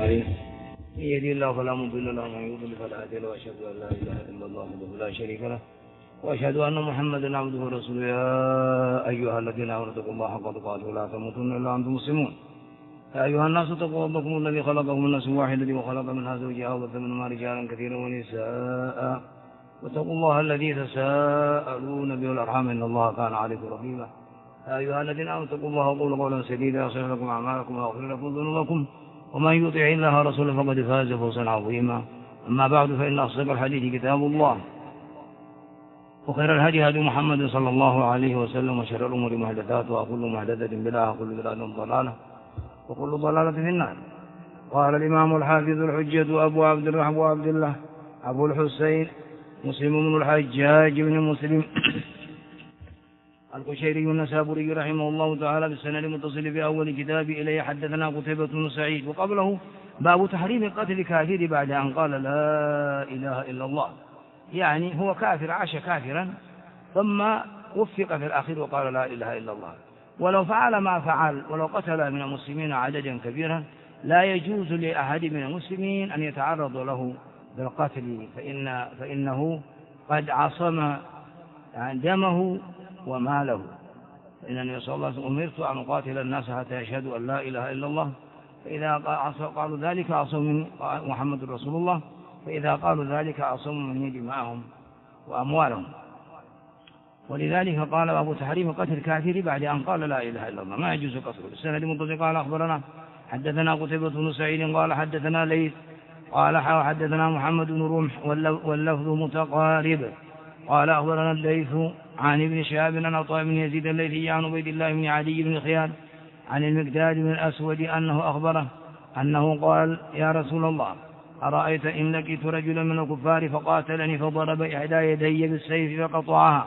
أجمعين. من يهده الله فلا مضل له ومن يضلل فلا هادي له، وأشهد أن لا إله إلا الله وحده لا شريك له، وأشهد أن محمدا عبده ورسوله. يا أيها الذين آمنوا اتقوا الله حق تقاته ولا تموتن إلا وأنتم مسلمون. يا أيها الناس اتقوا ربكم الذي خلقكم من نفس واحدة وخلق منها زوجها وبث منهما رجالا كثيرا ونساء، واتقوا الله الذي تساءلون به والأرحام إن الله كان عليكم رقيبا. يا أيها الذين آمنوا اتقوا الله وقولوا قولا سديدا يصلح لكم أعمالكم ويغفر لكم ذنوبكم، ومن يطع الله ورسوله فقد فاز فوزا عظيما. أما بعد، فإن أصدق الحديث كتاب الله، وخير الهدي هدي محمد صلى الله عليه وسلم، وشر الأمور محدثاتها، وكل محدثة بدعة، وكل بدعة ضلالة، وكل ضلالة في النار. قال الإمام الحافظ الحجة أبو عبد الله أبو الحسين مسلم بن الحجاج بن مسلم القشيري النسابوري رحمه الله تعالى بالسند المتصل بأول كتاب إليه. حدثنا قتيبة بن سعيد، وقبله باب تحريم قتل الكافر بعد أن قال لا إله إلا الله، يعني هو كافر عاش كافرا ثم وفق في الآخر وقال لا إله إلا الله، ولو فعل ما فعل ولو قتل من المسلمين عددا كبيرا لا يجوز لأحد من المسلمين أن يتعرض له بالقتل، فإنه قد عصم دمه وماله. فإن النبي صلى الله عليه وسلم أمرت أن أقاتل الناس حتى يشهدوا أن لا إله إلا الله، فإذا قالوا ذلك عصموا من محمد رسول الله، فإذا قالوا ذلك عصموا من دماءهم وأموالهم. ولذلك قال أبو تحريم قتل الكافر بعد أن قال لا إله إلا الله، ما يجوز قتله. السند المتصل قال أخبرنا حدثنا قتيبة بن سعيد قال حدثنا ليث قال حدثنا محمد بن رمح واللفظ متقارب قال أخبرنا الليث عن ابن شهاب عن عطاء بن يزيد الليثي عن عبيد الله بن عدي بن خيار عن المقداد بن الأسود أنه أخبره أنه قال يا رسول الله، أرأيت إن لقيت رجلا من الكفار فقاتلني فضرب إحدى يدي بالسيف فقطعها،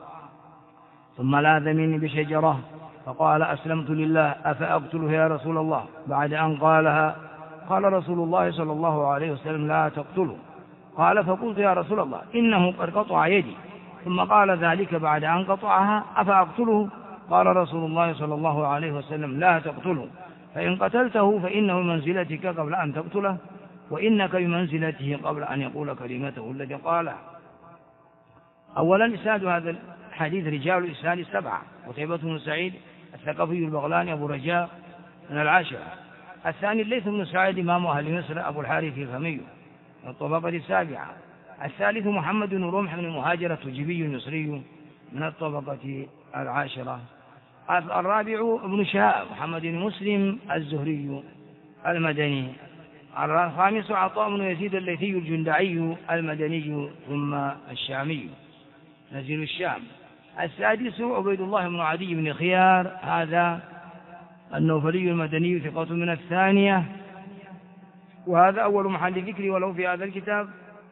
ثم لاذ مني بشجرة فقال أسلمت لله أفأقتله يا رسول الله؟ بعد أن قالها قال رسول الله صلى الله عليه وسلم لا تقتله. قال فقلت يا رسول الله إنه قد قطع يدي، ثم قال ذلك بعد أن قطعها أفأقتله؟ قال رسول الله صلى الله عليه وسلم لا تقتله، فإن قتلته فإنه منزلتك قبل أن تقتله، وإنك بمنزلته قبل أن يقول كلمته التي قالها. أولا إسناد هذا الحديث رجال الإسناد 7: قتيبة بن سعيد الثقفي البغلاني أبو رجاء من العاشرة. الثاني الليث بن سعيد إمام أهل مصر أبو الحارث الفهمي من الطبقة 7. الثالث محمد بن رمح بن المهاجر التجيبي المصري من الطبقة 10. الرابع ابن شهاب محمد بن مسلم الزهري المدني. الخامس عطاء بن يزيد الليثي الجندعي المدني ثم الشامي نزيل الشام. السادس عبيد الله بن عدي بن خيار هذا النوفلي المدني ثقة من الثانية، وهذا أول محل ذكري وله في هذا الكتاب،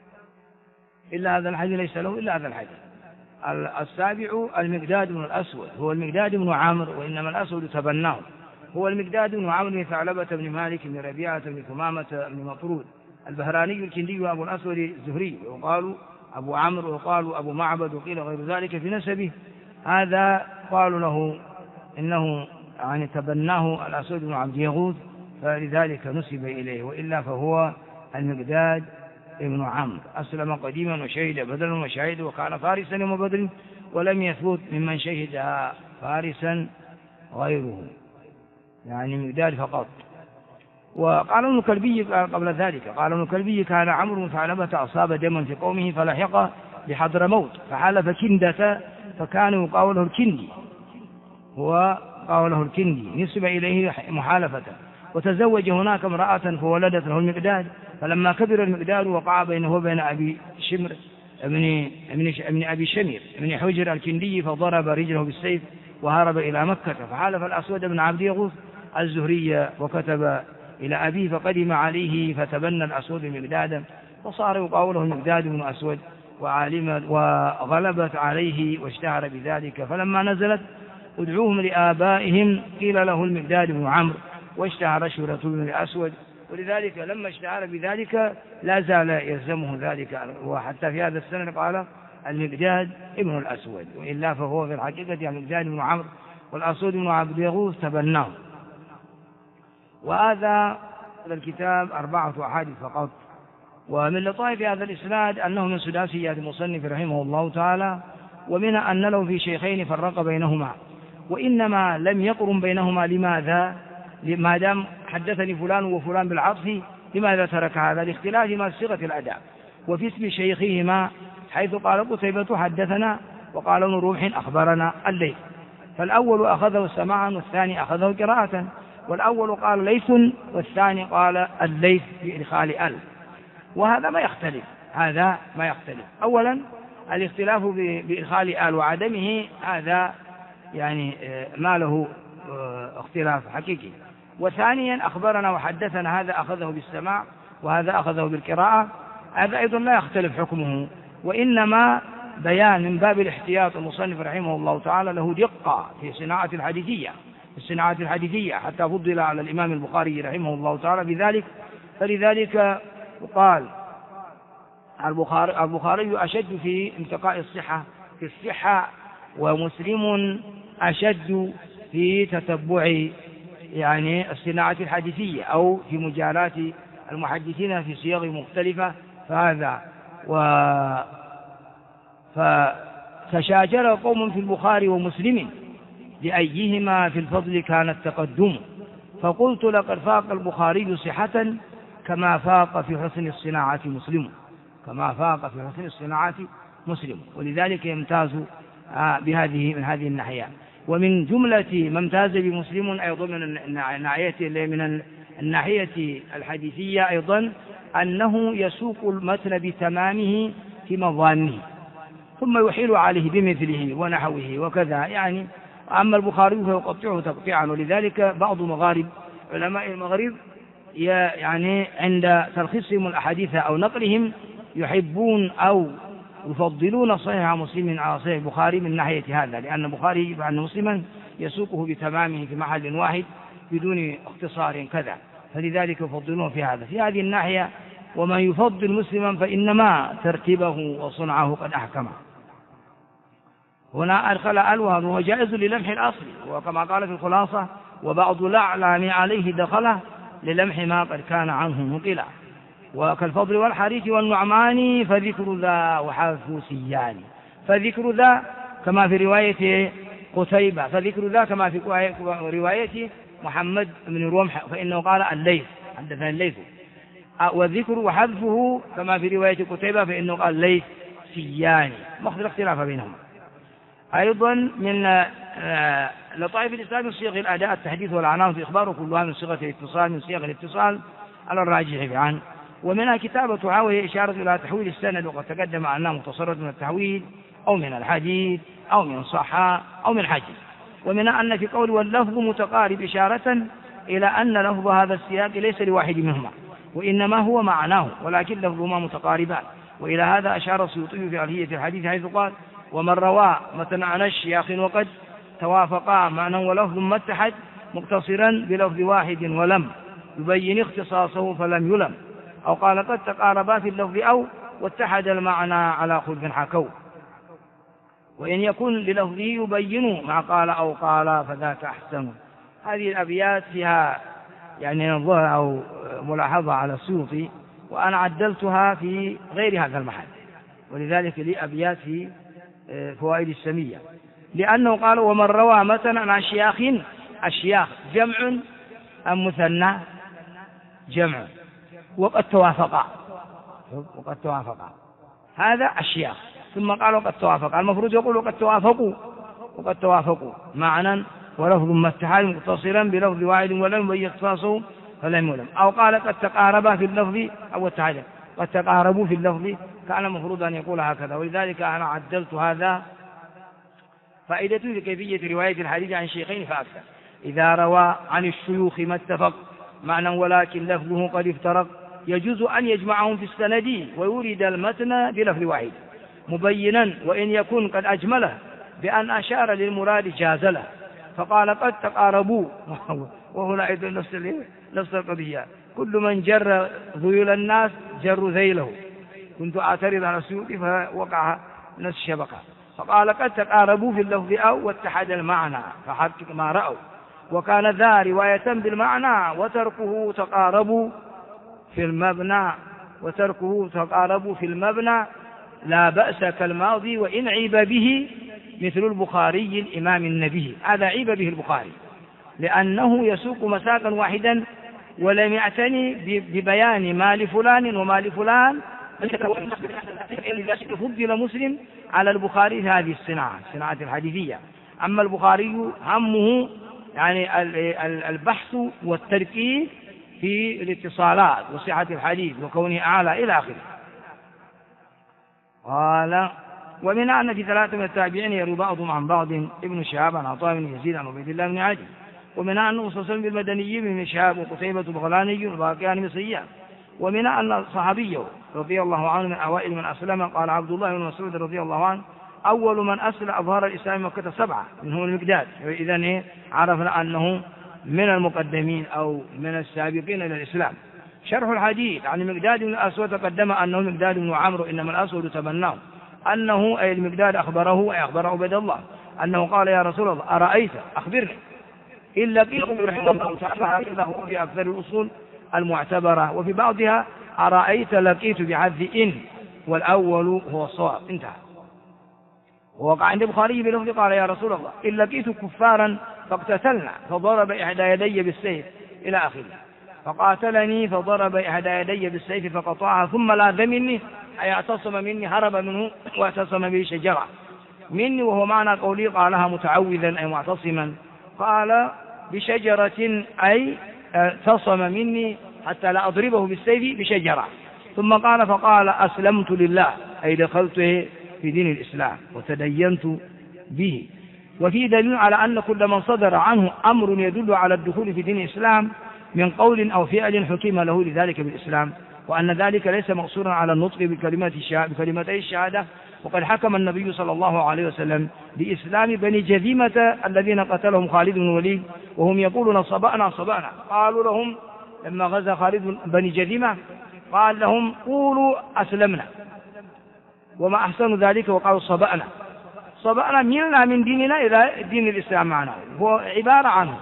إلا هذا الحديث ليس له إلا هذا الحديث. السابع المقداد بن الأسود، هو المقداد بن عامر وإنما الأسود تبناه، هو المقداد بن عامر بن ثعلبة بن مالك بن ربيعة بن ثمامة بن مطرود البهراني الكندي أبو الأسود الزهري، وقالوا أبو عمرو وقالوا أبو معبد وقيل غير ذلك في نسبه. هذا قالوا له إنه يعني تبناه الأسود بن عبد يغوث فلذلك نسب إليه، وإلا فهو المقداد ابن عمرو. أسلم قديما وشهد بدرا وشهد وكان فارسا يوم بدر، ولم يثبت ممن شهد فارسا غيره، يعني مقداد فقط. وقال ابن كلبي قبل ذلك، قال ابن كلبي كان عمرو بن ثعلبة أصاب دما في قومه فلحق بحضرموت فحلف كندة فكان يقال له الكندي، هو قال له الكندي نسب إليه محالفة، وتزوج هناك امرأة فولدت له المقداد، فلما كبر المقداد وقع بينه وبين أبي شمر ابن أبي شمير ابن حجر الكندي فضرب رجله بالسيف وهرب إلى مكة، فحالف الأسود بن عبد يغوث الزهري وكتب إلى أبيه فقدم عليه فتبنى الأسود المقدادا، فصار يقال له المقداد بن أسود وغلبت عليه واشتهر بذلك. فلما نزلت ادعوهم لآبائهم قيل له المقداد بن عمرو، واشتهر شهرة بن الأسود، ولذلك لما اشتهر بذلك لا زال يلزمه ذلك، وحتى في هذا السنة قال المقداد ابن الأسود، وإلا فهو في الحقيقة المقداد بن عمرو، والأسود بن عبد يغوث تبناه. وهذا هذا الكتاب 4 أحاديث فقط. ومن لطائف هذا الإسناد أنه من سداسيات المصنف رحمه الله تعالى، ومنها أن له في شيخين فرق بينهما، وإنما لم يقرن بينهما. لماذا؟ ما دام حدثني فلان وفلان بالعطف، لماذا ترك هذا؟ لاختلاف ما صيغة الأداء وفي اسم شيخهما، حيث قال قتيبة حدثنا وقال ابن رمح أخبرنا الليث، فالأول أخذه سماعا والثاني أخذه قراءة، والأول قال ليث والثاني قال الليث بإدخال ال، وهذا ما يختلف. هذا ما يختلف. أولا الاختلاف بإدخال ال وعدمه هذا يعني ما له اختلاف حقيقي. وثانيا أخبرنا وحدثنا، هذا أخذه بالسماع وهذا أخذه بالقراءة، هذا أيضا لا يختلف حكمه، وإنما بيان من باب الاحتياط. المصنف رحمه الله تعالى له دقة في صناعة الحديثية حتى فضل على الإمام البخاري رحمه الله تعالى بذلك. فلذلك قال البخاري أشد في انتقاء الصحة في الصحة، ومسلم أشد في تتبع يعني الصناعة الحديثية أو في مجالات المحدثين في صيغ مختلفة. فهذا فتشاجر قوم في البخاري ومسلم لأيهما في الفضل كان التقدم، فقلت لقد فاق البخاري صحة كما فاق في حسن الصناعة مسلم، ولذلك يمتاز من هذه الناحية. ومن جملة ما امتاز بمسلم أيضا من الناحية الحديثية أيضا أنه يسوق المتن بتمامه في مظانه ثم يحيل عليه بمثله ونحوه وكذا يعني. أما البخاري فيقطعه تقطيعا، ولذلك بعض علماء المغرب يعني عند تلخيصهم الأحاديث أو نقلهم يحبون أو يفضلون صحيح مسلم على صحيح البخاري من ناحية هذا، لأن البخاري يجب أن مسلما يسوقه بتمامه في محل واحد بدون اختصار كذا، فلذلك يفضلون في هذا. في هذه الناحية ومن يفضل مسلما فإنما ترتيبه وصنعه قد أحكمه. هنا أدخل ألوان وهو جائز للمح الأصل، وكما قال في الخلاصة وبعض الأعلام عليه دخله للمح ما قد كان عنه نقلا، وكالفضل والحريث والنعمان فذكر ذا وحذف سيان، فذكر ذا كما في رواية قتيبة، فذكر ذا كما في رواية محمد بن رمح فإنه قال الليث حدثنا الليث، والذكر وحذفه كما في رواية قتيبة فإنه قال ليث سيان، مخذ الاختلاف بينهما. أيضا من لطائف الإسلام من صيغ الأداء التحديث والعناوة إخباره كلها من صيغ الاتصال على الراجح عنه. ومنها كتابة وهي إشارة إلى تحويل السند، وقد تقدم أنها متصرة من التحويل أو من الحديث أو من صحة أو من حديث. ومنها أن في قول واللفظ متقارب إشارة إلى أن لفظ هذا السياق ليس لواحد منهما وإنما هو معناه، ولكن لفظهما متقاربان. وإلى هذا أشار السيوطي في ألهية الحديث حيث قال ومن روى متن عن الشياخ وقد توافقا معنى ولفظ ما اتحد مقتصرا بلفظ واحد ولم يبين اختصاصه فلم يلم، أو قال قد تقاربا في اللفظ أو واتحد المعنى على خلف حكوا، وإن يكن للفظه يبين مع قال أو قال فذاك أحسن. هذه الأبيات فيها يعني نظر أو ملاحظة على السيوطي، وأنا عدلتها في غير هذا المحل، ولذلك لي أبيات في فوائد السمية، لأنه قال ومن روى متنا عن أشياخ جمع أم مثنى؟ جمع، وقد توافقا هذا أشياخ، ثم قال وقد توافقا، المفروض يقول وقد توافقوا معنى ولفظ ما اتحاد مقتصرا بلفظ واحد ولم يبين اختصاصه فلم يلم، أو قال قد تقاربا في اللفظ أو اتحاد قد تقاربوا في اللفظ، كان المفروض أن يقول هكذا، ولذلك أنا عدلت هذا. فائدته في كيفية رواية الحديث عن شيخين فأكثر. إذا روى عن الشيوخ ما اتفق معنى ولكن لفظه قد افترق يجوز أن يجمعهم في السند ويورد المتن بلفظ واحد مبينا، وإن يكن قد أجمله بأن أشار للمراد جاز له، فقال قد تقاربوا وهنا أيضا نفس القضية، كل من جر ذيول الناس جر ذيله، كنت أعترض على السيوطي فوقع نفس الشبكة، فقال قد تقاربوا في اللفظ أو واتحد المعنى فحقق ما رأوا، وكان ذا رواية بالمعنى وتركه تقارب في المبنى لا بأس كالماضي وإن عيب به مثل البخاري الإمام النبي. هذا عيب به البخاري لأنه يسوق مساقا واحدا ولم يعتني ببيان ما لفلان وما لفلان، فضل مسلم على البخاري في هذه الصناعة الحديثية. أما البخاري همه يعني البحث والتركيز في الاتصالات وصحة الحديث وكونه أعلى إلى آخره. قال ومن أن في 3 من التابعين يروي بعضهم عن بعض ابن شهاب عن عطاء بن يزيد عن عبيد الله بن عدي، ومن أنه صلى الله عليه وسلم بالمدني بن شهاب وقتيبة بغلاني وباقيان مصريان، ومن أن صحابيه رضي الله عنه من أوائل من أسلم قال عبد الله بن مسعود رضي الله عنه أول من أسلم أظهر الإسلام مكة 7 منهم المقداد. إذن عرفنا أنه من المقدمين أو من السابقين إلى الإسلام. شرح الحديث عن المقداد بن الأسود تقدم أنه المقداد بن عمرو إنما الأسود تبناه، أنه أي المقداد أخبر عبد الله أنه قال يا رسول الله أرأيت أخبرني إن لقيتم رحمه الله تعالى هو في أكثر الأصول المعتبرة، وفي بعضها أرأيت لقيت بعذ إن، والأول هو الصواب. انتهى. ووقع عند البخاري بلفظ قال يا رسول الله إن لقيت كفارا فاقتتلنا فضرب إحدى يدي بالسيف إلى آخره، فقاتلني فضرب إحدى يدي بالسيف فقطعها ثم لاذ مني أي اعتصم مني، هرب منه واعتصم به شجرة مني، وهو معنى قولي قالها متعوذا أي معتصما، قال بشجرة أي اعتصم مني حتى لا أضربه بالسيف بشجرة، ثم قال فقال أسلمت لله أي دخلت في دين الإسلام وتدينت به. وفي دليل على أن كل من صدر عنه أمر يدل على الدخول في دين الإسلام من قول أو فعل حكم له لذلك بالإسلام، وأن ذلك ليس مقصورا على النطق بكلمتي الشهادة. وقد حكم النبي صلى الله عليه وسلم بإسلام بني جذيمة الذين قتلهم خالد بن الوليد وهم يقولون صبأنا صبأنا، قالوا لهم لما غزا خالد بني جذيمة قال لهم قولوا أسلمنا، وما أحسن ذلك وقالوا صبأنا ملنا من ديننا إلى دين الإسلام معنا، هو عبارة عنه.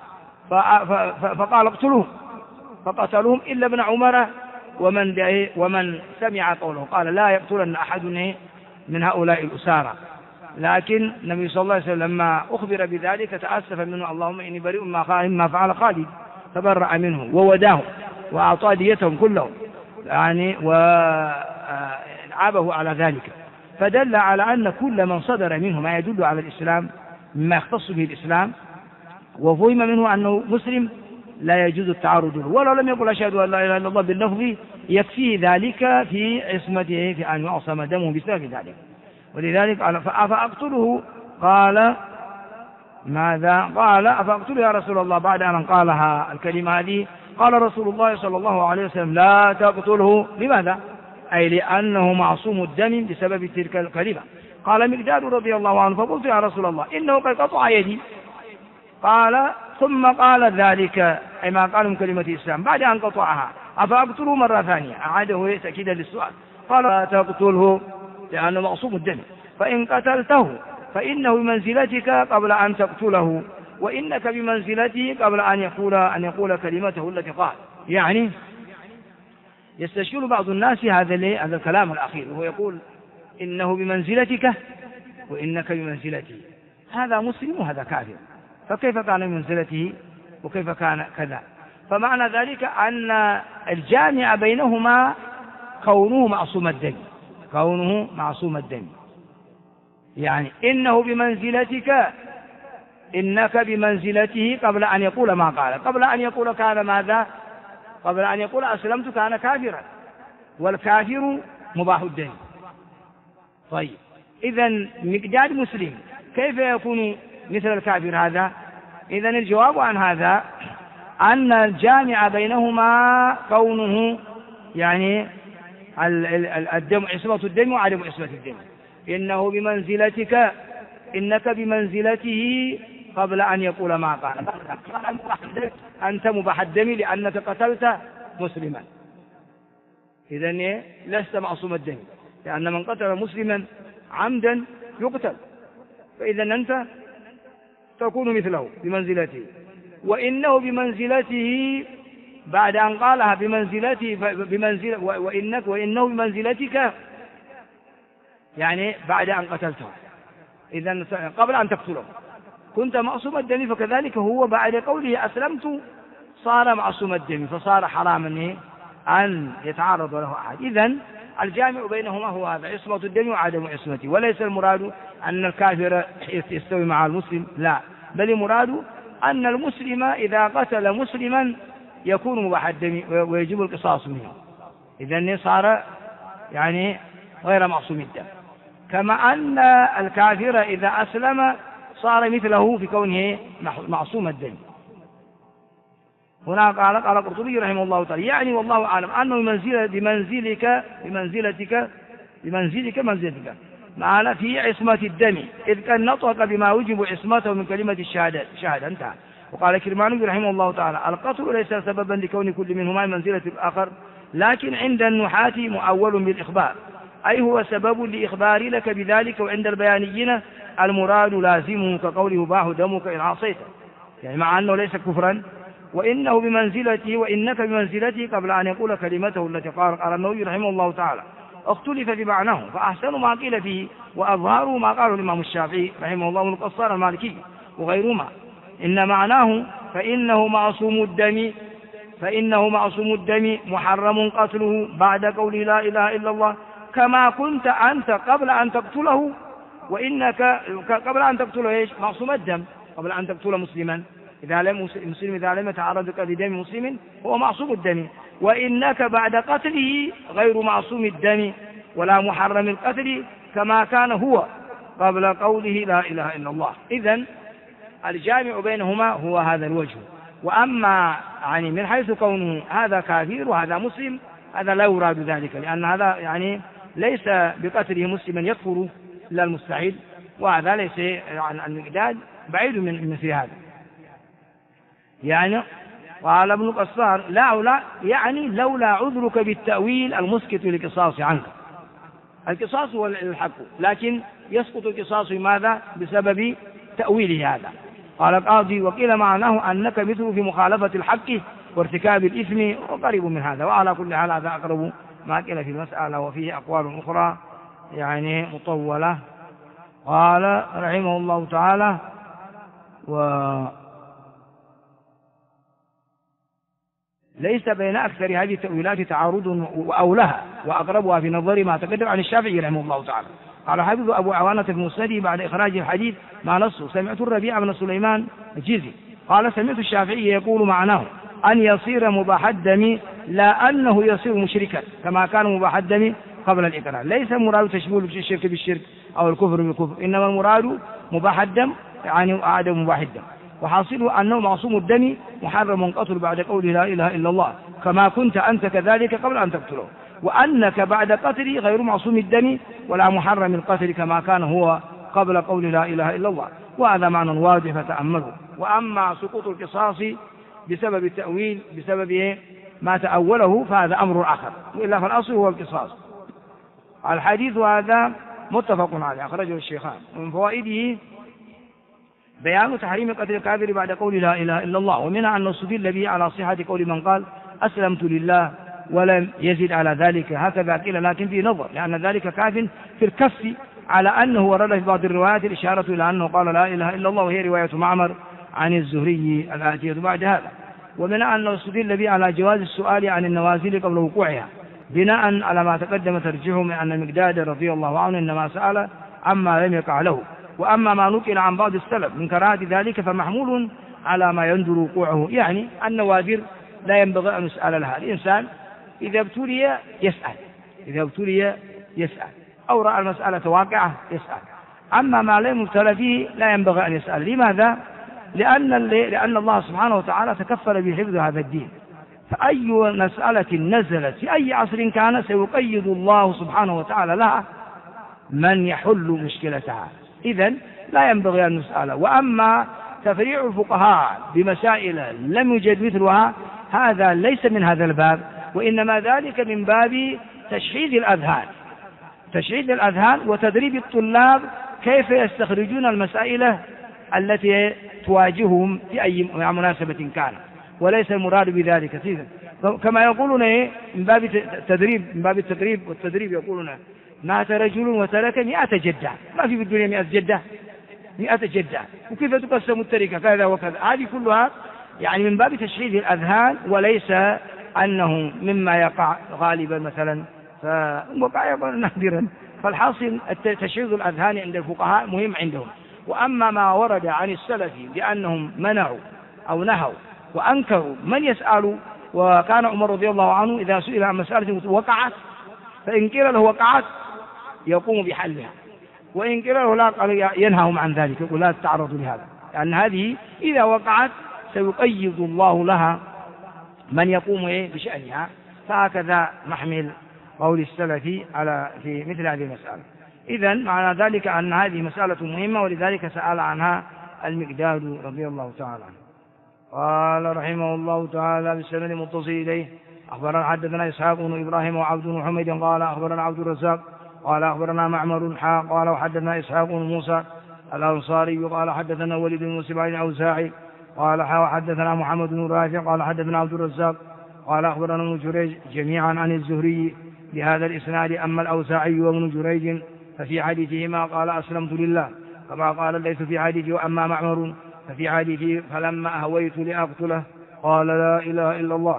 فقال اقتلوهم فقتلوهم إلا ابن عمر ومن سمع قوله، قال لا يقتلن أحد من هؤلاء الأسارى. لكن النبي صلى الله عليه وسلم لما أخبر بذلك تأسف منه، اللهم إني بريء ما فعل خالد، تبرأ منه ووداه وأعطى ديتهم كلهم يعني وعابه على ذلك. فدل على أن كل من صدر منه ما يدل على الإسلام مما يختص به الإسلام وفهم منه أنه مسلم لا يجوز التعرض له، ولو لم يقل أشهد أن لا إله إلا الله باللفظ يكفيه ذلك في عصمته في أن يعصم دمه بسبب ذلك. ولذلك قال فأقتله، قال ماذا؟ قال أفأقتله يا رسول الله بعد أن قالها الكلمة هذه، قال رسول الله صلى الله عليه وسلم لا تقتله. لماذا؟ أي لأنه معصوم الدم بسبب تلك الكلمة. قال مقداد رضي الله عنه فقلت يا رسول الله إنه قد قطع يدي، قال ثم قال ذلك أي ما قال من كلمة الإسلام بعد أن قطعها أفأقتله مرة ثانية، أعاده تأكيدا للسؤال، قال لا تقتله لأنه معصوم الدم، فإن قتلته فإنه بمنزلتك قبل أن تقتله، وإنك بمنزلته قبل أن يقول كلمته التي قال. يعني يستشكل بعض الناس هذا الكلام الأخير، وهو يقول إنه بمنزلتك وإنك بمنزلته، هذا مسلم وهذا كافر، فكيف كان بمنزلته وكيف كان كذا؟ فمعنى ذلك أن الجامع بينهما كونه معصوم الدم، يعني إنه بمنزلتك إنك بمنزلته قبل أن يقول ما قال، قبل أن يقول كان ماذا؟ قبل أن يقول أسلمت كان كافرا، والكافر مباح الدم. طيب إذن مقداد مسلم كيف يكون مثل الكافر هذا؟ إذن الجواب عن هذا أن الجامع بينهما كونه يعني الدم عصمة الدم وعدم عصمة الدم، إنه بمنزلتك إنك بمنزلته قبل أن يقول ما قال، أنت مباح الدم لأنك قتلت مسلما، إذن لست معصوم الدم، لأن من قتل مسلما عمدا يقتل، فإذا أنت تكون مثله بمنزلته. وإنه بمنزلته بعد أن قالها بمنزلته وإنه بمنزلتك، يعني بعد أن قتلته، إذن قبل أن تقتله كنت معصوم الدم، فكذلك هو بعد قوله أسلمت صار معصوم الدم، فصار حراما أن يتعرض له أحد. إذن الجامع بينهما هو هذا، عصمة الدم وعدم عصمته. وليس المراد أن الكافر يستوي مع المسلم، لا، بل المراد أن المسلم إذا قتل مسلما يكون مباح الدم ويجب القصاص منه، إذن صار يعني غير معصوم الدم. كما أن الكافر إذا أسلم صار مثله في كونه معصوم الدم. هنا قال القرطبي رحمه الله تعالى يعني والله أعلم أنه بمنزلك معنى في عصمة الدم، إذ كان نطق بما وجب عصمته من كلمة الشهادة انتهى. وقال كرماني رحمه الله تعالى القتل ليس سببا لكون كل منهما منزلة الآخر، لكن عند النحاة مؤول بالإخبار، أي هو سبب لإخبار لك بذلك، وعند البيانيين المراد لازمه كقوله باه دمك إن عصيته، يعني مع أنه ليس كفرا. وإنه بمنزلته وإنك بمنزلته قبل أن يقول كلمته التي قال النووي رحمه الله تعالى اختلف في معناه، فأحسن ما قيل فيه وأظهره ما قاله الإمام الشافعي رحمه الله والقصار المالكي وغيرهما، إن معناه فإنه معصوم الدم محرم قتله بعد قول لا إله إلا الله، كما كنت أنت قبل أن تقتله، وإنك قبل أن تقتله إيش؟ معصوم الدم قبل أن تقتل مسلما، إذا لم يتعرض لدم مسلم هو معصوم الدم، وإنك بعد قتله غير معصوم الدم ولا محرم القتل كما كان هو قبل قوله لا إله إلا الله. إذن الجامع بينهما هو هذا الوجه. وأما يعني من حيث كونه هذا كافر وهذا مسلم هذا لا يراد ذلك، لأن هذا يعني ليس بقتله مسلما يكفر إلا المستحيل، وهذا ليس يعني المقداد بعيد من مثل هذا. يعني قال ابن قصار لولا عذرك بالتأويل المسكت للقصاص عنك، القصاص هو الحق، لكن يسقط القصاص ماذا؟ بسبب تأويله هذا. قال القاضي وقيل معناه أنك مثل في مخالفة الحق وارتكاب الإثم وقريب من هذا. وعلى كل حال هذا أقرب ما قيل في المسألة، وفيه أقوال أخرى يعني مطولة. قال رحمه الله تعالى ليس بين أكثر هذه التأويلات تعارض وأولها وأقربها في نظري ما تقدم عن الشافعي رحمه الله تعالى. قال حافظ أبو عوانة في مسنده بعد إخراج الحديث مع نصه سمعت الربيع بن سليمان الجيزي قال سمعت الشافعي يقول معناه أن يصير مباح الدم لا أنه يصير مشركا كما كان مباح الدم قبل الإقرار. ليس المراد تشبيه الشرك بالشرك أو الكفر بالكفر، إنما المراد مباح الدم يعني عدم مباح الدم، وحاصله أنه معصوم الدم محرم قتل بعد قول لا إله إلا الله كما كنت أنت كذلك قبل أن تقتله، وأنك بعد قتله غير معصوم الدم ولا محرم القتل كما كان هو قبل قول لا إله إلا الله. وهذا معنى واضح فتأمله. وأما سقوط القصاص بسبب التأويل بسبب ما تأوله فهذا أمر آخر، وإلا فالأصل هو القصاص. الحديث هذا متفق عليه أخرجه الشيخان. ومن فوائده بيان تحريم قتل الكافر بعد قول لا إله إلا الله، ومنها أن استدل به على صحة قول من قال أسلمت لله ولم يزد على ذلك، هكذا قيل لكن في نظر، لأن ذلك كاف في الكف على أنه ورد في بعض الروايات الإشارة إلى أنه قال لا إله إلا الله، وهي رواية معمر عن الزهري الآتية بعد هذا. ومنها أنه استدل به على جواز السؤال عن النوازل قبل وقوعها بناء على ما تقدم ترجيحه من أن المقداد رضي الله عنه إنما سأل عما لم يقع له. وأما ما نقل عن بعض السلف من كراهة ذلك فمحمول على ما يندر وقوعه، يعني النوادر لا ينبغي أن يسأل لها. الإنسان إذا ابتلي يسأل أو رأى المسألة واقعة يسأل، أما ما لم يبتلى فيه لا ينبغي أن يسأل. لماذا؟ لأن الله سبحانه وتعالى تكفل بحفظ هذا الدين، فأي مسألة نزلت في أي عصر كان سيقيد الله سبحانه وتعالى لها من يحل مشكلتها، إذن لا ينبغي أن نسأل. وأما تفريع الفقهاء بمسائل لم يوجد مثلها هذا ليس من هذا الباب، وإنما ذلك من باب تشحيذ الأذهان وتدريب الطلاب كيف يستخرجون المسائل التي تواجههم في أي مناسبة كان، وليس المراد بذلك سيدا. كما يقولون من باب التقريب والتدريب، يقولون مات رجل وترك 100 جدة. ما في الدنيا 100 جدة، 100 جدة، وكيف تقسم التركة كذا وكذا. هذه كلها يعني من باب تشغيل الأذهان، وليس أنه مما يقع غالبا مثلا، فوقع يقول نادرا. فالحاصل تشغيل الأذهان عند الفقهاء مهم عندهم. وأما ما ورد عن السلف بأنهم منعوا أو نهوا وأنكروا من يسأل، وكان عمر رضي الله عنه إذا سئل عن مسألة وقعت، فإن قيل له وقعت يقوم بحلها، وإن قيل له لا قال ينهاهم عن ذلك، يقول لا تتعرضوا لهذا، لأن هذه إذا وقعت سيقيض الله لها من يقوم بشأنها. فهكذا نحمل قول السلف في مثل هذه المسألة. إذن معنى ذلك أن هذه مسألة مهمة، ولذلك سأل عنها المقداد رضي الله تعالى عنه. قال رحمه الله تعالى بالسند المتصل إليه: أخبرنا حدثنا إسحاق بن إبراهيم وعبد بن حميد قال أخبرنا عبد الرزاق قال أخبرنا معمر قال وحدثنا إسحاق بن موسى الأنصاري قال حدثنا وليد بن موسى بن الأوزاعي قال وحدثنا محمد بن رافع قال حدثنا عبد الرزاق قال أخبرنا ابن جريج جميعا عن الزهري بهذا الإسناد. أما الأوزاعي وابن جريج ففي حديثهما قال أسلمت لله، كما قال ليس في حديثه. وأما معمر ففي حديثه فلما أهويت لأقتله قال لا إله إلا الله.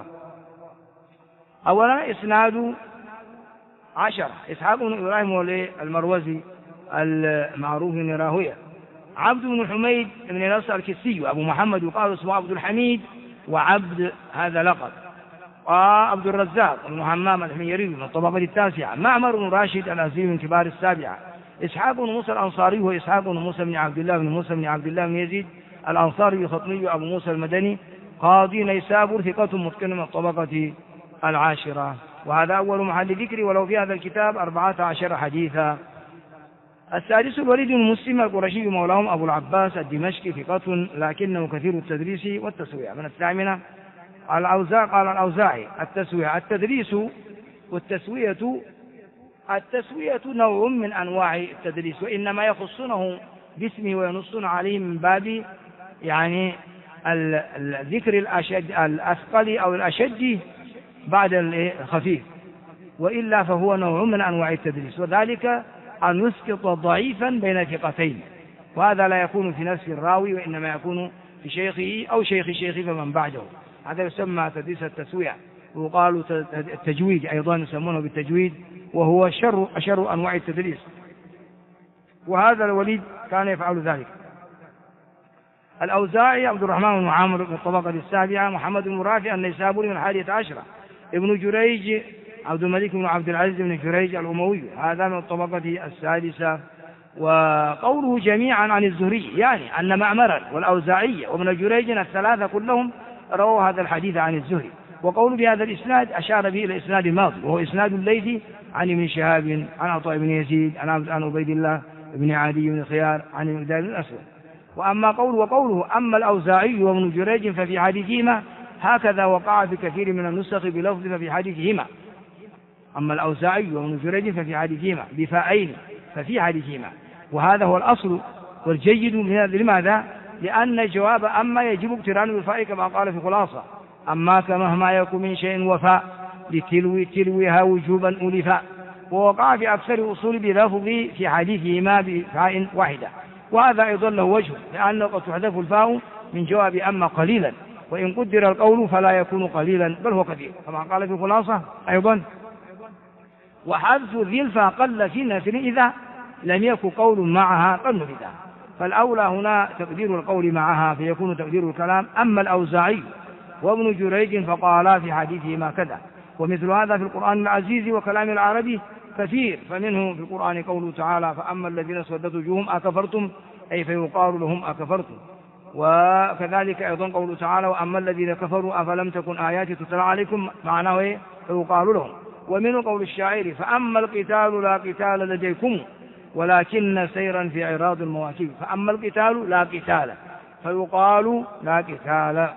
أولا إسناد 10: إسحاق بن إبراهيم المروزي المعروف من راهويه، عبد بن حميد بن نصر الكسي أبو محمد يقال اسمه عبد الحميد، وعبد هذا لقب، وعبد الرزاق بن همام الحميري من الطبقة التاسعة، معمر بن راشد الأزدي من كبار السابعة، إسحاق بن موسى الأنصاري هو إسحاق بن موسى بن عبد الله بن موسى بن عبد الله بن يزيد الأنصاري الخطمي أبو موسى المدني قاضي نيسابور ثقة متقن من الطبقة العاشرة. وهذا أول محل ذكر، ولو في هذا الكتاب 14 حديثا. السادس الوليد بن مسلم القرشي مولاهم أبو العباس الدمشقي ثقة لكنه كثير التدريس والتسوية. من الثامنة قال الأوزاعي التسوية التدريس والتسوية نوع من أنواع التدريس، وإنما يخصونه باسمه وينصون عليه من باب يعني الذكر الأثقل أو الأشد بعد الخفيف، وإلا فهو نوع من أنواع التدريس، وذلك أن يسقط ضعيفا بين ثقتين، وهذا لا يكون في نفس الراوي، وإنما يكون في شيخه أو شيخ شيخه فمن بعده. هذا يسمى تدريس التسوية، وقالوا التجويد أيضا يسمونه بالتجويد، وهو أشر أنواع التدريس، وهذا الوليد كان يفعل ذلك. الأوزاعي عبد الرحمن بن عامر من الطبقة السابعة، محمد بن رافع النيسابوري من 11، ابن جريج عبد الملك بن عبد العزيز بن جريج الأموي هذا من الطبقة السادسة. وقوله جميعا عن الزهري يعني أن معمرا والأوزاعي وابن جريج الثلاثة كلهم رووا هذا الحديث عن الزهري. وقول بهذا الإسناد أشار به إلى إسناد الماضي، وهو إسناد الليثي عن ابن شهاب عن عطاء بن يزيد عن عبيد الله بن عدي بن خيار عن المقداد بن الأسود. وأما قوله أما الأوزاعي وابن جريج ففي حديثهما، هكذا وقع في كثير من النسخ بلفظ ففي حديثهما. أما الأوزاعي وابن جريج ففي حديثهما بفاءين ففي حديثهما، وهذا هو الأصل والجيد لماذا؟ لأن جواب أما يجب اقترانه بالفاء كما قال في خلاصة: أما كمهما يكون من شيء وفاء لتلوها وجوبا ألفا. ووقع في أكثر أصول بلفظ في حديثهما بفاء واحدة، وهذا أيضا له وجه، لأنه قد تحذف الفاء من جواب أما قليلا، وإن قدر القول فلا يكون قليلا بل هو كثير كما قال في الخلاصة أيضا. وحذف ذي الفاء قل في النثر إذا لم يكن قول معها قد نفذ، فالأولى هنا تقدير القول معها، فيكون تقدير الكلام أما الأوزاعي وابن جريج فقالا في حديثهما كذا. ومثل هذا في القرآن العزيز وكلام العربي كثير، فمنه في القرآن قوله تعالى: فأما الذين اسودت وجوههم أكفرتم، أي فيقال لهم أكفرتم. وكذلك أيضا قوله تعالى: وأما الذين كفروا أفلم تكن آياتي تتلى عليكم، معناه فيقال لهم. ومنه قول الشاعر: فأما القتال لا قتال لديكم ولكن سيرا في عراض المواكب. فأما القتال لا قتال فيقال لا قتال.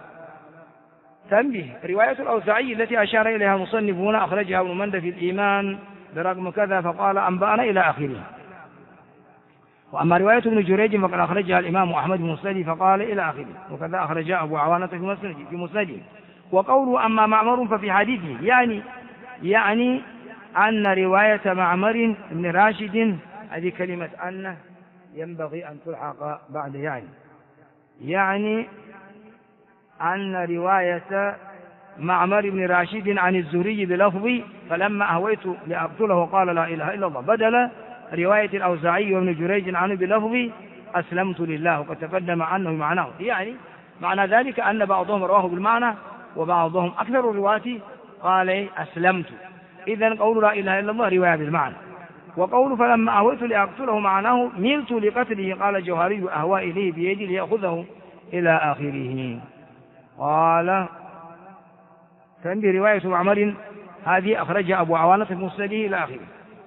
تنبيه: رواية الأوزاعي التي أشار إليها المصنف هنا أخرجها ابن مندة في الإيمان برقم كذا فقال أنبأنا إلى آخره. وأما رواية ابن جريج فقد أخرجها الإمام أحمد بن مسند فقال إلى آخره، وكذا أخرجها أبو عوانة في مسنده. وقوله أما معمر ففي حديثه يعني أن رواية معمر بن راشد، هذه كلمة أن ينبغي أن تلحق بعد يعني أن رواية معمر بن راشد عن الزهري بلفظ فلما أهويت لأقتله قال لا إله إلا الله، بدل رواية الأوزاعي وابن جريج عنه بلفظ أسلمت لله، وقد تقدم عنه معناه. يعني معنى ذلك أن بعضهم رواه بالمعنى وبعضهم أكثر الرواة قال أسلمت. إذن قول لا إله إلا الله رواية بالمعنى. وقول فلما أهويت لأقتله معناه ملت لقتله، قال الجوهري أهوى إليه بيدي ليأخذه إلى آخره. قال تنبي رواية معمر هذه أخرجها أبو عوانة في مسنده إلى آخره.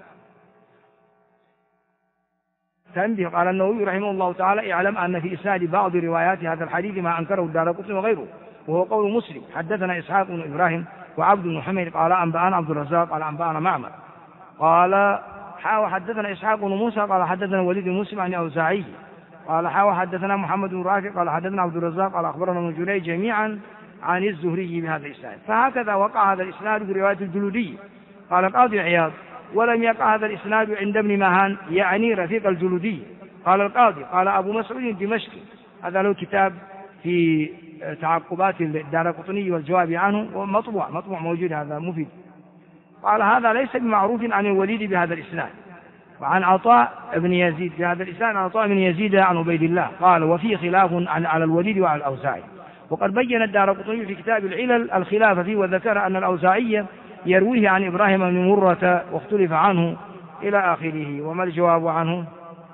تنبيه قال النووي رحمه الله تعالى اعلم أن في إسناد بعض روايات هذا الحديث ما أنكره الدارقطني وغيره، وهو قول مسلم حدثنا إسحاق بن إبراهيم وعبد بن حميد قال أنبأنا عبد الرزاق قال أنبأنا معمر قال حدثنا إسحاق بن موسى قال حدثنا وليد بن مسلم عن الأوزاعي قال حدثنا محمد بن رافع قال حدثنا عبد الرزاق قال أخبرنا ابن جريج جميعا عن الزهري بهذا الإسناد. فهكذا وقع هذا الإسناد في رواية الجلودي. قال القاضي عياض ولم يقع هذا الإسناد عند ابن ماهان يعني رفيق الجلودي. قال القاضي قال أبو مسعود الدمشقي، هذا له كتاب في تعقبات الدارقطني والجواب عنه ومطبوع موجود، هذا مفيد. قال هذا ليس بمعروف عن الوليد بهذا الإسناد، وعن عطاء بن يزيد بهذا الإسناد عن عطاء بن يزيد عن عبيد الله. قال وفي خلاف على الوليد وعلى الأوزاعي، وقد بين الدارقطني في كتاب العلل الخلاف فيه، وذكر أن الأوزاعي يرويه عن إبراهيم بن مرة واختلف عنه إلى آخره. وما الجواب عنه؟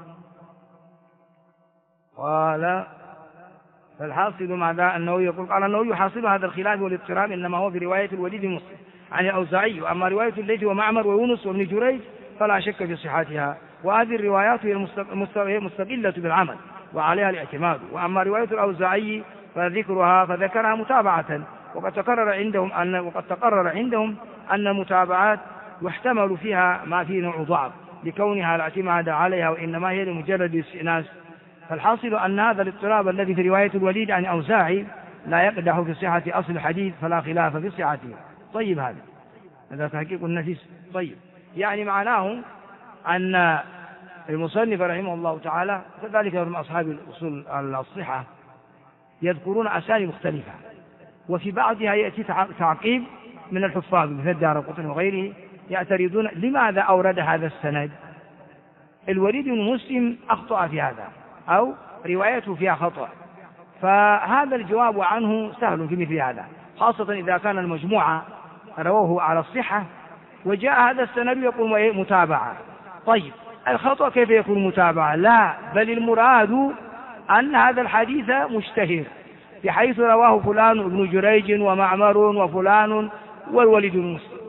قال فالحاصل ماذا؟ أنه يقول قال أنه يحاصل هذا الخلاف والاضطراب إنما هو في رواية الوليد مسلم عن الأوزاعي، وأما رواية الليث ومعمر ويونس وابن جريج فلا شك في صحتها، وهذه الروايات هي مستقلة بالعمل وعليها الاعتماد. وأما رواية الأوزاعي فذكرها متابعة، وقد تقرر عندهم أن المتابعات يحتمل فيها ما فيه نوع ضعف لكونها لا اعتماد عليها، وإنما هي لمجرد الاستئناس. فالحاصل أن هذا الاضطراب الذي في رواية الوليد عن أوزاعي لا يقدح في صحة أصل الحديث، فلا خلاف في صحته. طيب هذا تحقيق النفيس. طيب يعني معناه أن المصنف رحمه الله تعالى كذلك من أصحاب الأصول الصحة يذكرون أسانيد مختلفة، وفي بعضها يأتي تعقيب من الحفاظ مثل الدارقطني وغيره يعترضون لماذا أورد هذا السند. الوليد بن مسلم أخطأ في هذا أو روايته فيها خطأ، فهذا الجواب عنه سهل في مثل هذا، خاصة إذا كان المجموعة رواه على الصحة وجاء هذا السند يقول متابعة. طيب الخطأ كيف يكون متابعة؟ لا، بل المراد أن هذا الحديث مشتهر بحيث رواه فلان ابن جريج ومعمر وفلان والوليد بن مسلم،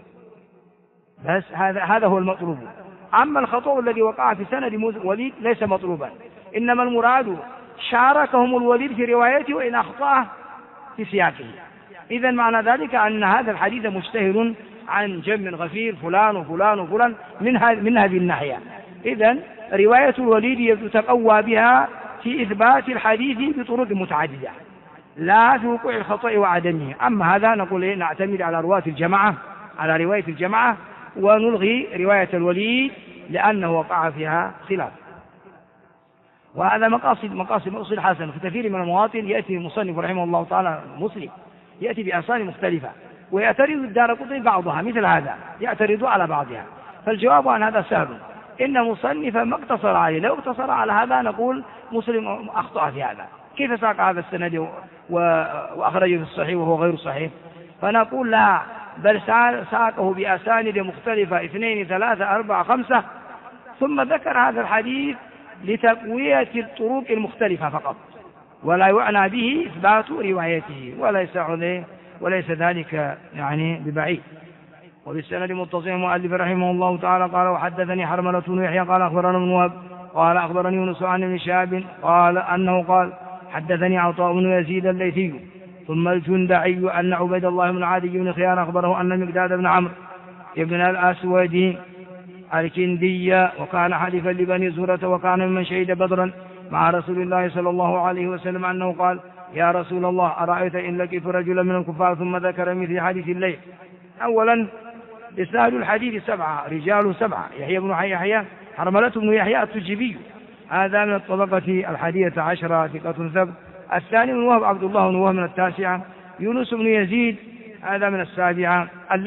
بس هذا هو المطلوب. أما الخطأ الذي وقع في سند وليد ليس مطلوبا، إنما المراد شاركهم الوليد في روايته وإن أخطأ في سياقه. إذن معنى ذلك أن هذا الحديث مشتهر عن جم غفير فلان وفلان وفلان من هذه الناحية. إذن رواية الوليد يتقوى بها في إثبات الحديث بطرق متعددة لا في وقوع الخطأ وعدمه. أما هذا نقول نعتمد على رواية الجماعة، على رواية الجماعة، ونلغي رواية الوليد لأنه وقع فيها خلاف. وهذا مقاصد حسن في كثير من المواطن. يأتي المصنف رحمه الله تعالى مسلم يأتي بأسانيد مختلفة ويعترض الدارقطني بعضها مثل هذا، يعترض على بعضها. فالجواب عن هذا سهل، إن مصنف ما اقتصر عليه، لو اقتصر على هذا نقول مسلم أخطأ في هذا، كيف ساق هذا السند وأخرجه في الصحيح وهو غير صحيح؟ فنقول لا، بل ساقه بأسانيد مختلفة 2 3 4 5 ثم ذكر هذا الحديث لتقوية الطرق المختلفة فقط، ولا يعنى به إثبات روايته، وليس ذلك يعني ببعيد. وبالسند متصل المؤلف رحمه الله تعالى قال وحدثني حرملة بن يحيى قال أخبرنا ابن وهب قال أخبرني يونس عن ابن شهاب قال أنه قال حدثني عطاء بن يزيد الليثي ثم الجندعي أن عبيد الله بن عدي بن خيار أخبره أن مقداد بن عمرو ابن الأسود الكندي وكان حليفا لبني زهرة وكان ممن شهد بدرا مع رسول الله صلى الله عليه وسلم أنه قال يا رسول الله أرأيت إن لقيت رجلا من الكفار ثم ذكر مثل حديث الليل. أولا إسناد الحديث 7 رجال 7 يحيى بن يحيى حرملة بن يحيى التجيبي هذا من الطبقة 11 ثقة ثبت. الثاني من وهب عبد الله بن وهب من 9 يونس بن يزيد هذا من 7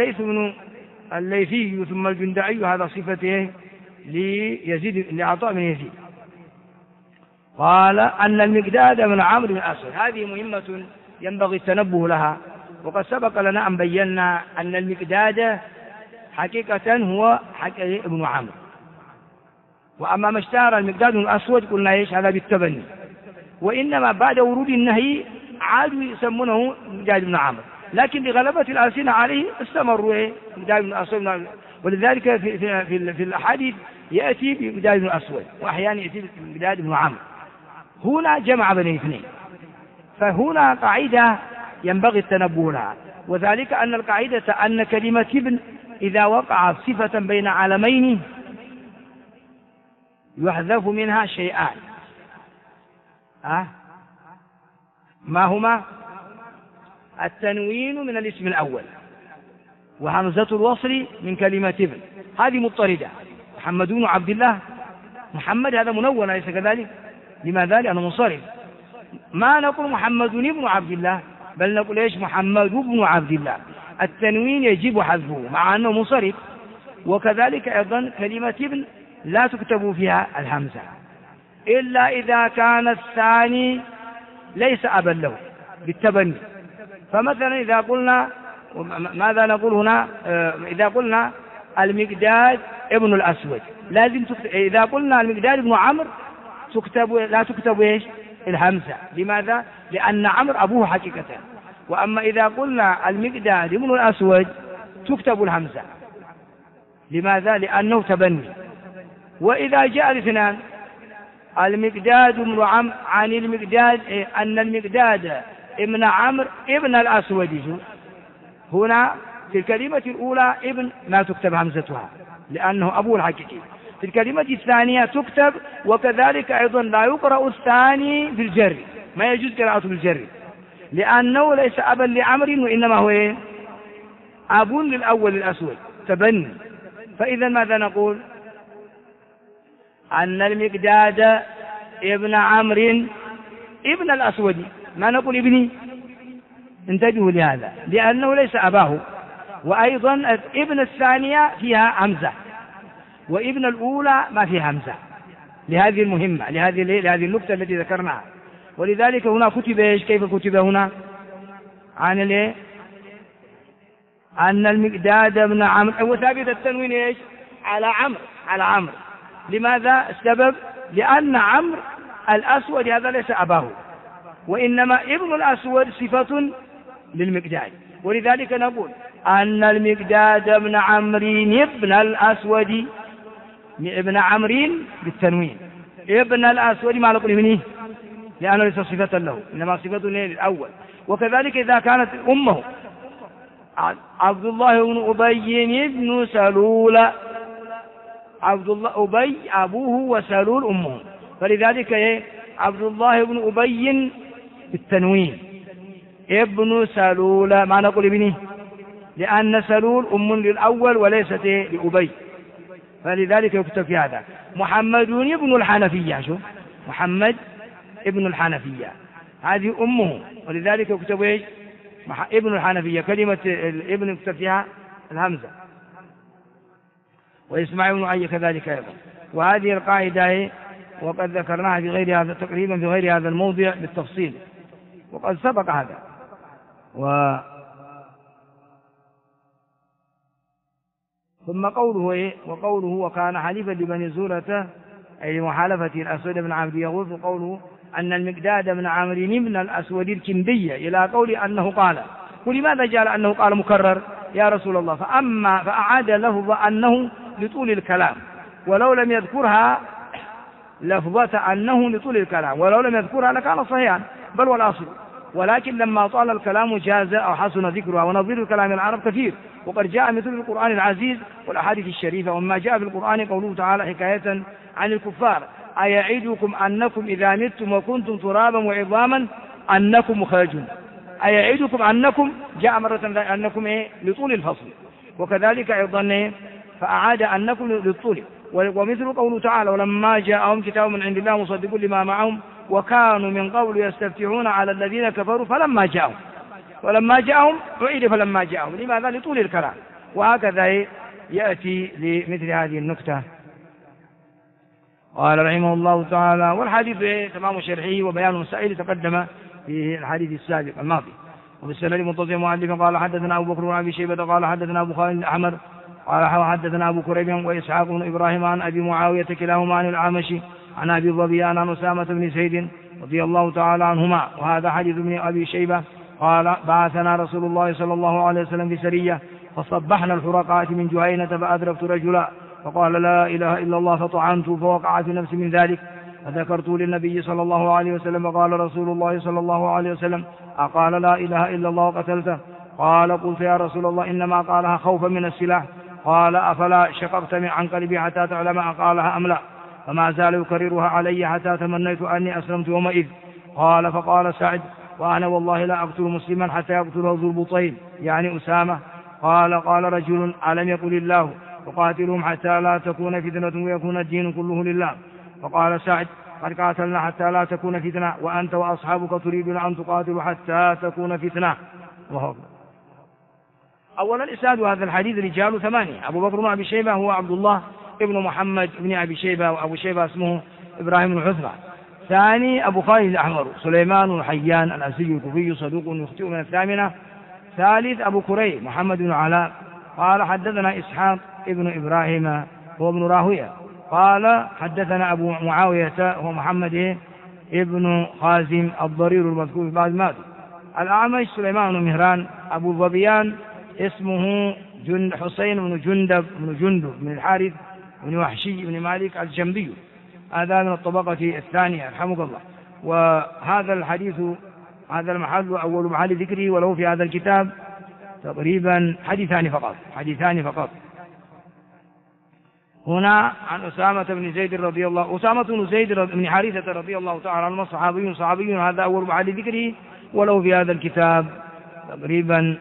الليثي ثم الجندعي هذا صفته ليزيد لعطاء بن يزيد. قال أن المقداد بن عمرو بن الأسود هذه مهمة ينبغي التنبه لها، وقد سبق لنا أن بينا أن المقداد حقيقة هو ابن عمرو، وأما ما اشتهر المقداد بن الأسود قلنا إيش هذا بالتبني، وإنما بعد ورود النهي عادوا يسمونه مقداد بن عمرو، لكن لغلبة الألسنة عليه استمروا مقداد بن الأسود، ولذلك في الأحاديث يأتي بمقداد بن الأسود وأحيانا يأتي بمقداد بن عمرو. هنا جمع بين الاثنين، فهنا قاعدة ينبغي التنبه لها، وذلك أن القاعدة أن كلمة ابن إذا وقعت صفة بين علمين يحذف منها شيئان. ما هما؟ التنوين من الاسم الأول وهمزة الوصل من كلمة ابن، هذه مضطردة. محمد بن عبد الله، محمد هذا منون أليس كذلك؟ لماذا؟ لأنه منصرف. ما نقول محمد بن عبد الله، بل نقول إيش؟ محمد بن عبد الله. التنوين يجب حذفه مع أنه منصرف. وكذلك أيضا كلمة ابن لا تكتب فيها الهمزة إلا إذا كان الثاني ليس أبا له بالتبني. فمثلا إذا قلنا ماذا نقول هنا؟ إذا قلنا المقداد ابن الأسود لازم إذا قلنا المقداد ابن عمرو لا تكتب إيش؟ الهمزة. لماذا؟ لأن عمرو أبوه حقيقة. وأما إذا قلنا المقداد ابن الأسود تكتب الهمزة. لماذا؟ لأنه تبني. وإذا جاء الاثنان المقداد ابن عمرو عن المقداد أن المقداد ابن عمرو ابن الأسود، هنا في الكلمة الأولى ابن لا تكتب همزتها لأنه أبوه الحقيقي. في الكلمة الثانية تكتب، وكذلك أيضا لا يقرأ الثاني في الجر، ما يجوز قراءته بالجر لأنه ليس أبا لعمرو وإنما هو أب للأول الأسود تبني. فإذا ماذا نقول؟ أن المقداد ابن عمرو ابن الأسود، ما نقول ابني، انتبهوا لهذا لأنه ليس أباه. وأيضا ابن الثانية فيها همزة وابن الأولى ما فيها همزة، لهذه المهمة، لهذه النقطة التي ذكرناها. ولذلك هنا كتب إيش؟ كيف كتب هنا؟ عن أن المقداد ابن عمرو، هو ثابت التنوين إيش؟ على عمرو. لماذا؟ السبب لأن عمرو الأسود هذا ليس أباه، وإنما ابن الأسود صفة للمقداد. ولذلك نقول أن المقداد ابن عمرو ابن الأسود، ابن عمرو بالتنوين، ابن الأسود ما نقول ابنه لأنه ليس صفة له إنما صفة للأول. وكذلك إذا كانت أمه عبد الله بن أبي بن سلول، عبد الله أبي أبوه وسلول أمه، فلذلك عبد الله بن أبي بالتنوين ابن سلول ما نقول ابنه لأن سلول أم للأول وليست لأبي، فلذلك يكتب في هذا. محمد ابن الحنفية، شوف محمد ابن الحنفية هذه أمه، ولذلك يكتب إيش؟ ابن الحنفية، كلمة الابن يكتب فيها الهمزة. وإسماعيل بن أي كذلك أيضا. وهذه القاعدة وقد ذكرناها في غير هذا تقريبا في غير هذا الموضع بالتفصيل، وقد سبق هذا. ثم قوله وقوله وكان حليفا لبني زهرة أي محالفة الأسود بن عبد يغوث، قوله أن المقداد بن عمرو بن الأسود الكندي إلى قول أنه قال. ولماذا جعل أنه قال مكرر يا رسول الله؟ فأعاد لفظ أنه لطول الكلام، ولو لم يذكرها لفظة أنه لطول الكلام، ولو لم يذكرها لكان صحيحا، بل والأصل ولكن لما طال الكلام جاز أو حسن ذكرها، ونظير كلام العرب كثير، وقد جاء مثل القرآن العزيز والأحاديث الشريفة. وما جاء في القرآن قوله تعالى حكاية عن الكفار: أيعدكم أنكم إذا متم وكنتم ترابا وعظاما أنكم مخرجون. أيعدكم أنكم جاء مرة أنكم لطول الفصل، وكذلك أيضا فأعاد أنكم للطول. ومثل قوله تعالى: ولما جاءهم كتاب من عند الله مصدق لما معهم وكانوا من قبل يستفتحون على الذين كفروا فلما جاءهم. ولما جاءهم أعيد فلما جاءهم، لماذا؟ لطول الكلام. وهكذا يأتي لمثل هذه النكتة. قال رحمه الله تعالى: والحديث تمام شرحه وبيان مسائل تقدم في الحديث السابق الماضي. وبالسند المتصل مؤلفا قال حدثنا أبو بكر بن أبي شيبة قال حدثنا أبو خالد الأحمر قال حدثنا أبو كريب وإسحاق بن إبراهيم عن أبي معاوية كلاهما عن الأعمش عن أبي الظبيان عن أسامة بن زيد رضي الله تعالى عنهما. وهذا حديث ابن أبي شيبة قال: بعثنا رسول الله صلى الله عليه وسلم في سرية فصبحنا الحرقات من جهينة فأدركت رجلا فقال: لا إله إلا الله، فطعنت فوقع في نفسي من ذلك، فذكرت للنبي صلى الله عليه وسلم فقال رسول الله صلى الله عليه وسلم: أقال لا إله إلا الله وقتلته؟ قال: قلت يا رسول الله إنما قالها خوفا من السلاح. قال: أفلا شققت عن قلبي حتى تعلم أقالها أم لا؟ فما زال يكررها علي حتى تمنيت أني أسلمت يومئذ. قال: فقال سعد: وأنا والله لا أقتل مسلما حتى يقتله ذو البطين، يعني أسامة. قال رجل: ألم يقل الله وقاتلهم حتى لا تكون فتنة ويكون الدين كله لله؟ فقال سعد: قد قاتلنا حتى لا تكون فتنة، وأنت وأصحابك تريدون أن تقاتلوا حتى تكون فتنة. أولا إسناد هذا الحديث رجال 8. أبو بكر بن أبي شيبة هو عبد الله ابن محمد بن أبي شيبة، وأبو شيبة اسمه إبراهيم بن عثمان. ثاني أبو خالد الأحمر سليمان بن حيان الأسدي الكوفي صدوق يخطئ من 8. ثالث أبو كريب محمد بن علاء قال حدثنا إسحاق ابن إبراهيم هو ابن راهوية قال حدثنا أبو معاوية هو محمد ابن خازم الضرير المذكور في بعض ماضي. الأعمش سليمان بن مهران. أبو الظبيان اسمه حسين بن جندب بن الحارث بن وحشي بن مالك الجنبي، هذا من الطبقة الثانية رحمه الله. وهذا الحديث هذا المحل أول محل ذكره، وله في هذا الكتاب تقريبا حديثان فقط. هنا عن أسامة بن زيد رضي الله أسامة بن زيد بن حارثة رضي الله تعالى عنه صحابي، هذا أول محل ذكره، وله في هذا الكتاب تقريبا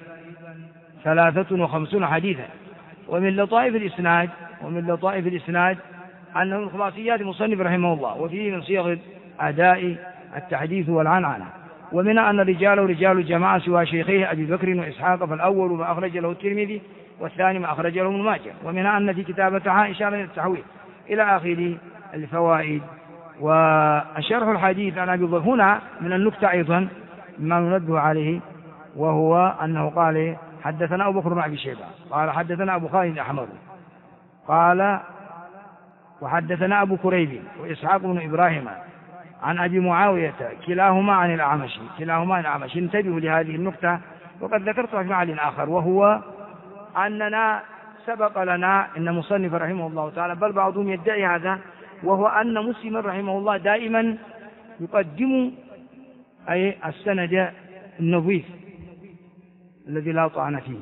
53 حديثا. ومن لطائف الإسناد أنه من خلاصيات المصنف رحمه الله، وفيه من صيغ أداء التحديث والعنعنة. ومن أن رجال الجماعة سوى شيخيه أبي بكر وإسحاق، فالأول ما أخرج له الترمذي والثاني ما أخرج له ابن ماجه. ومن أن في كتابتها إشارة إلى التحويل إلى آخر الفوائد. وشرح الحديث عن أبي بكر هنا من النكتة أيضا ما ننبه عليه، وهو أنه قال حدثنا أبو بكر بن أبي شيبة قال حدثنا أبو خالد الأحمر قال وحدثنا أبو كريب وإسحاق بن إبراهيم عن أبي معاوية كلاهما عن الأعمش. انتبهوا لهذه النقطة، وقد ذكرتها في محل آخر، وهو أننا سبق لنا أن مصنف رحمه الله تعالى، بل بعضهم يدعي هذا، وهو أن مسلم رحمه الله دائما يقدم أي السند النظيف الذي لا طعن فيه.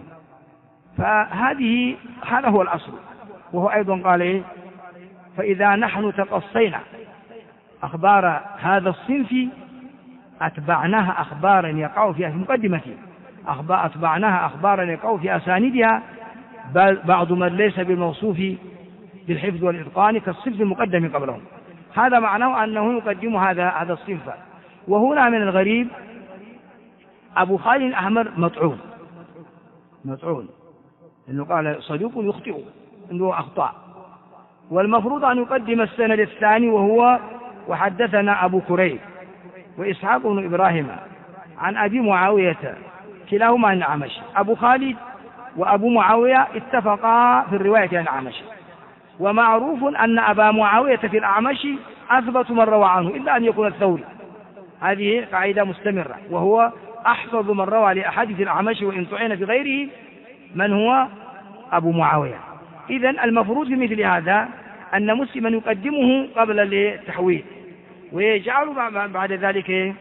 هذا هو الأصل. وهو أيضا قال فإذا نحن تقصينا أخبار هذا الصنف أتبعناها أخبارا يقع فيها في مقدمته، أتبعناها أخبارا يقع في أساندها بعض من ليس بالموصوف بالحفظ والإتقان كالصنف المقدم قبلهم. هذا معناه أنه يقدم هذا الصنف. وهنا من الغريب أبو خالد الأحمر مطعون إنه قال صدوق يخطئ عنده أخطاء، والمفروض أن يقدم السند الثاني وهو وحدثنا أبو كريب وإسحاق بن إبراهيم عن أبي معاوية كلاهما عن الأعمش. أبو خالد وأبو معاوية اتفقا في الرواية عن الأعمش، ومعروف أن أبا معاوية في الأعمش أثبت من روى عنه إلا أن يكون الثوري. هذه قاعدة مستمرة، وهو أحفظ من روى لأحاديث الأعمش وإن طعن في غيره من هو أبو معاوية. إذن المفروض في مثل هذا أن مسلما يقدمه قبل التحويل، ويجعل بعد ذلك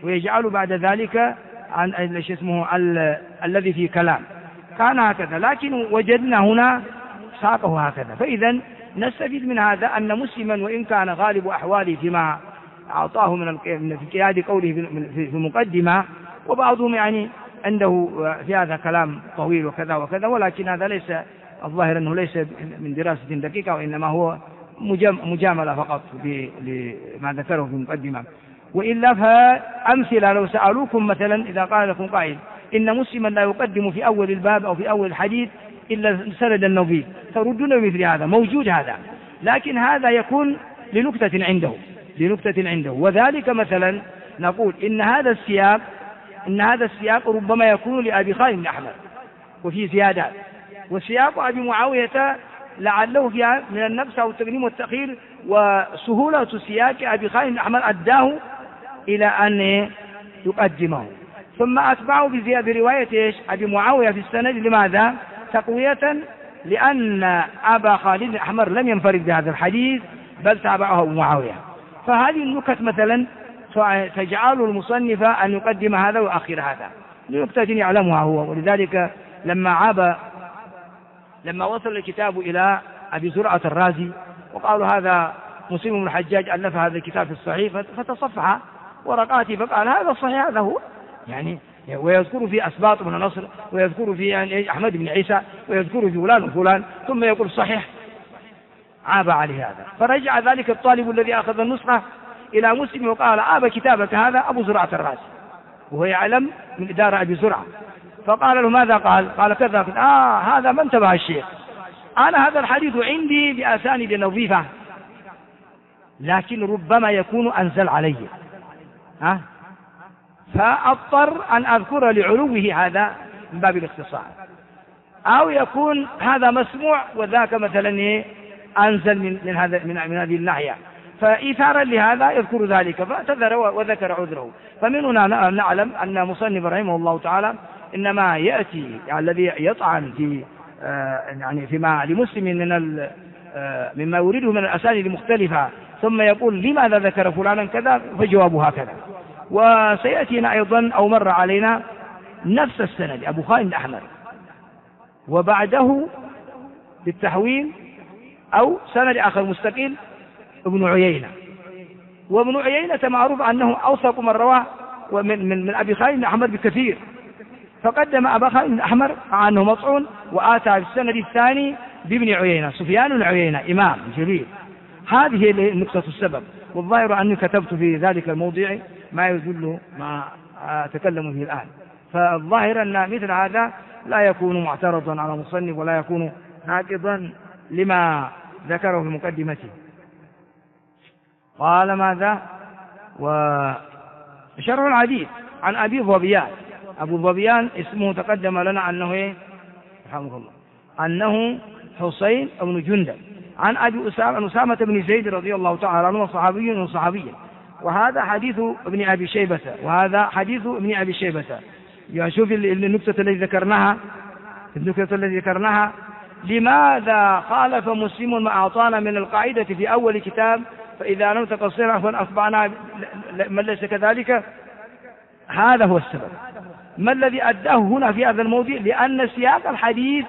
ويجعل بعد ذلك عن اسمه الذي فيه كلام، كان هكذا، لكن وجدنا هنا ساقه هكذا. فإذا نستفيد من هذا أن مسلما وإن كان غالب أحواله فيما أعطاه في قياد قوله في المقدمة، وبعضهم يعني عنده في هذا كلام طويل وكذا وكذا، ولكن هذا ليس الظاهر أنه ليس من دراسة دقيقة، وإنما هو مجاملة فقط لما ذكره في المقدمة. وإلا فأمثلة لو سألوكم مثلا إذا قال لكم قائل إن مسلما لا يقدم في أول الباب أو في أول الحديث إلا سند النبي، تردون مثل هذا، موجود هذا، لكن هذا يكون لنكتة عنده. وذلك مثلا نقول إن هذا السياق ربما يكون لأبي خالد بن أحمر وفي زيادات، وسياق أبي معاوية لعله فيها من النقص أو التقديم والتأخير، وسهولة سياق أبي خالد بن أحمر أداه إلى أن يقدمه، ثم أتبعه بزيادة رواية أبي معاوية في السند. لماذا؟ تقوية، لأن أبا خالد بن أحمر لم ينفرد بهذا الحديث بل تابعه أبو معاوية. فهذه النكت مثلا تجعل المصنف أن يقدم هذا ويؤخر هذا لنكتة يعلمها هو. ولذلك لما وصل الكتاب إلى أبي زرعة الرازي وقالوا هذا مسلم بن الحجاج ألف هذا الكتاب في الصحيح، فتصفح ورقاته فقال هذا الصحيح، هذا هو يعني، ويذكر في أسباط بن نصر، ويذكر في يعني أحمد بن عيسى، ويذكر في فلان وفلان، ثم يقول صحيح، عاب عليه هذا. فرجع ذلك الطالب الذي أخذ النسخة إلى مسلم وقال عاب كتابك هذا أبو زرعة الرازي، وهو يعلم من إدارة أبي زرعة. فقال له ماذا قال؟ قال كذا. هذا ما انتبه الشيخ، أنا هذا الحديث عندي بأسانيد نظيفة، لكن ربما يكون أنزل علي، فأضطر أن أذكر لعلوه هذا من باب الاختصار، أو يكون هذا مسموع وذاك مثلا أنزل من هذه الناحية، فإثارا لهذا يذكر ذلك، فاعتذر وذكر عذره. فمن هنا نعلم أن مصنف رحمه الله تعالى إنما يأتي يعني الذي يطعن في يعني فيما لمسلم مما يريده من الأسانيد المختلفة، ثم يقول لماذا ذكر فلانا كذا، فجوابه هكذا. وسيأتينا أيضا أو مر علينا نفس السند أبو خالد بن أحمر، وبعده بالتحويل أو سند آخر مستقل ابن عيينة، وابن عيينة معروف أنه أوثق من رواه من أبي خالد بن أحمر بكثير، فقدم أبا خالد بن أحمر مع أنه مطعون، وآتى بالسند الثاني بابن عيينة، سفيان بن عيينة إمام جليل. هذه نقطة السبب، والظاهر أني كتبت في ذلك الموضع ما يدل ما أتكلم فيه الآن. فالظاهر أن مثل هذا لا يكون معترضا على مصنف ولا يكون ناقضا لما ذكره في مقدمته. قال ماذا؟ وشرح الحديث عن أبي ظبيان. أبو ظبيان اسمه تقدم لنا أنه رحمه الله أنه حسين بن جندب، عن أبي أسامة بن زيد رضي الله تعالى عنه صحابي، وهذا حديث ابن أبي شيبة، يعني شوف النكتة التي ذكرناها، لماذا خالف مسلم ما أعطانا من القاعدة في أول كتاب فإذا لم تقصرنا فأتبعنا من ليس كذلك؟ هذا هو السبب. ما الذي أداه هنا في هذا الموضوع؟ لأن سياق الحديث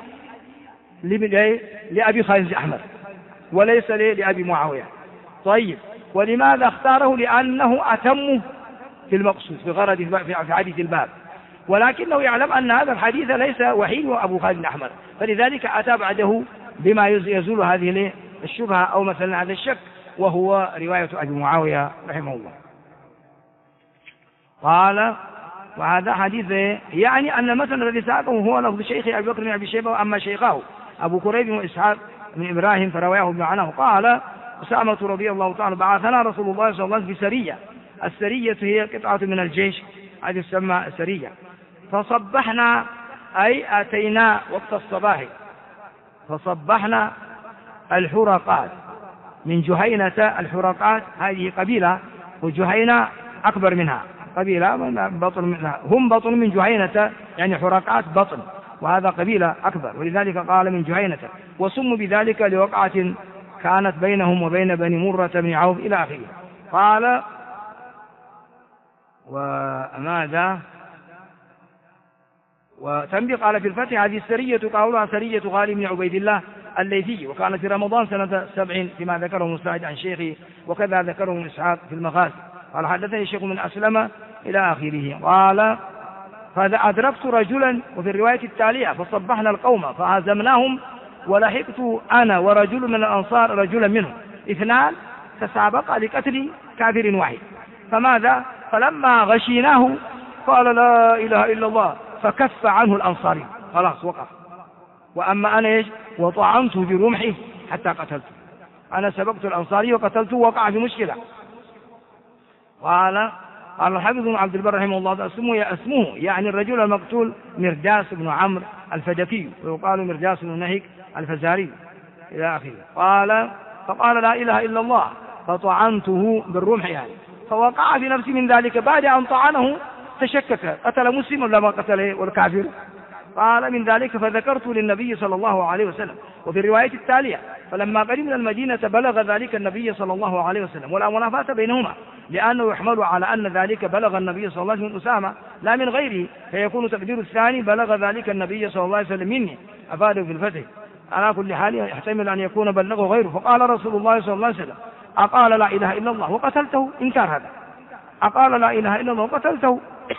لأبي خالد بن أحمر وليس لأبي معاوية. طيب، ولماذا اختاره؟ لأنه أتم في المقصود في غرض في حديث الباب، ولكنه يعلم أن هذا الحديث ليس وحيد وأبو خالد بن أحمر، فلذلك أتى بعده بما يزول هذه الشبهة أو مثلا هذا الشك، وهو رواية أبي معاوية رحمه الله. قال وهذا حديث يعني أن المثل الذي ساقه هو لفظ شيخ أبي بكر بن أبي شيبة، وأما شيخاه أبو كريب وإسحاق بن إبراهيم فرواه ابن عنه. قال أسامة رضي الله تعالى بعثنا رسول الله صلى الله عليه وسلم بسرية، السرية هي قطعة من الجيش، هذه تسمى سرية. فصبحنا أي أتينا وقت الصباح، فصبحنا الحرقات من جهينة. الحرقات هذه قبيلة، وجهينة أكبر منها، قبيلة بطن منها، هم بطن من جهينة، يعني حرقات بطن، وهذا قبيلة أكبر، ولذلك قال من جهينة، وسموا بذلك لوقعة كانت بينهم وبين بني مرة بن عوف إلى آخره. قال وماذا وتنبي قال في الفتح هذه السرية قالها سرية غالب بن عبيد الله الليثي، وكان في رمضان سنة 7 فيما ذكره مساعد عن شيخه، وكذا ذكره من إسحاق في المغازي. قال حدثني الشيخ من أسلم إلى آخره. قال فأدركت رجلا، وفي الرواية التالية فصبحنا القوم فهزمناهم ولحقت أنا ورجل من الأنصار رجلا منهم، 2 تسابقا لقتل كافر واحد. فماذا فلما غشيناه قال لا إله إلا الله فكف عنه الأنصاري، خلاص وقف. وأما أنا إيش وطعنته برمحه حتى قتلته، أنا سبقت الأنصاري وقتلته، وقع في مشكلة. قال الحافظ بن عبد البر رحمه الله اسمه يعني الرجل المقتول مرداس بن عمرو الفدكي، ويقال مرداس بن نهيك الفزاري إلى آخره. قال فقال لا إله إلا الله فطعنته بالرمح يعني، فوقع في نفسه من ذلك بعد أن طعنه تشكك قتل مسلم ولا ما قتله والكافر. قال من ذلك فذكرت للنبي صلى الله عليه وسلم. وفي الرواية التالية فلما قدمنا المدينة بلغ ذلك النبي صلى الله عليه وسلم، ولا منافاة بينهما لأنه يحمل على أن ذلك بلغ النبي صلى الله عليه وسلم من أسامة لا من غيره، فيكون تقدير الثاني بلغ ذلك النبي صلى الله عليه وسلم مني، أفاده في الفتح. على كل حال يحتمل أن يكون بلغه غيره. فقال رسول الله صلى الله عليه وسلم أقال لا إله إلا الله وقتلته، إنكار هذا، أقال لا إله إلا الله وقتلته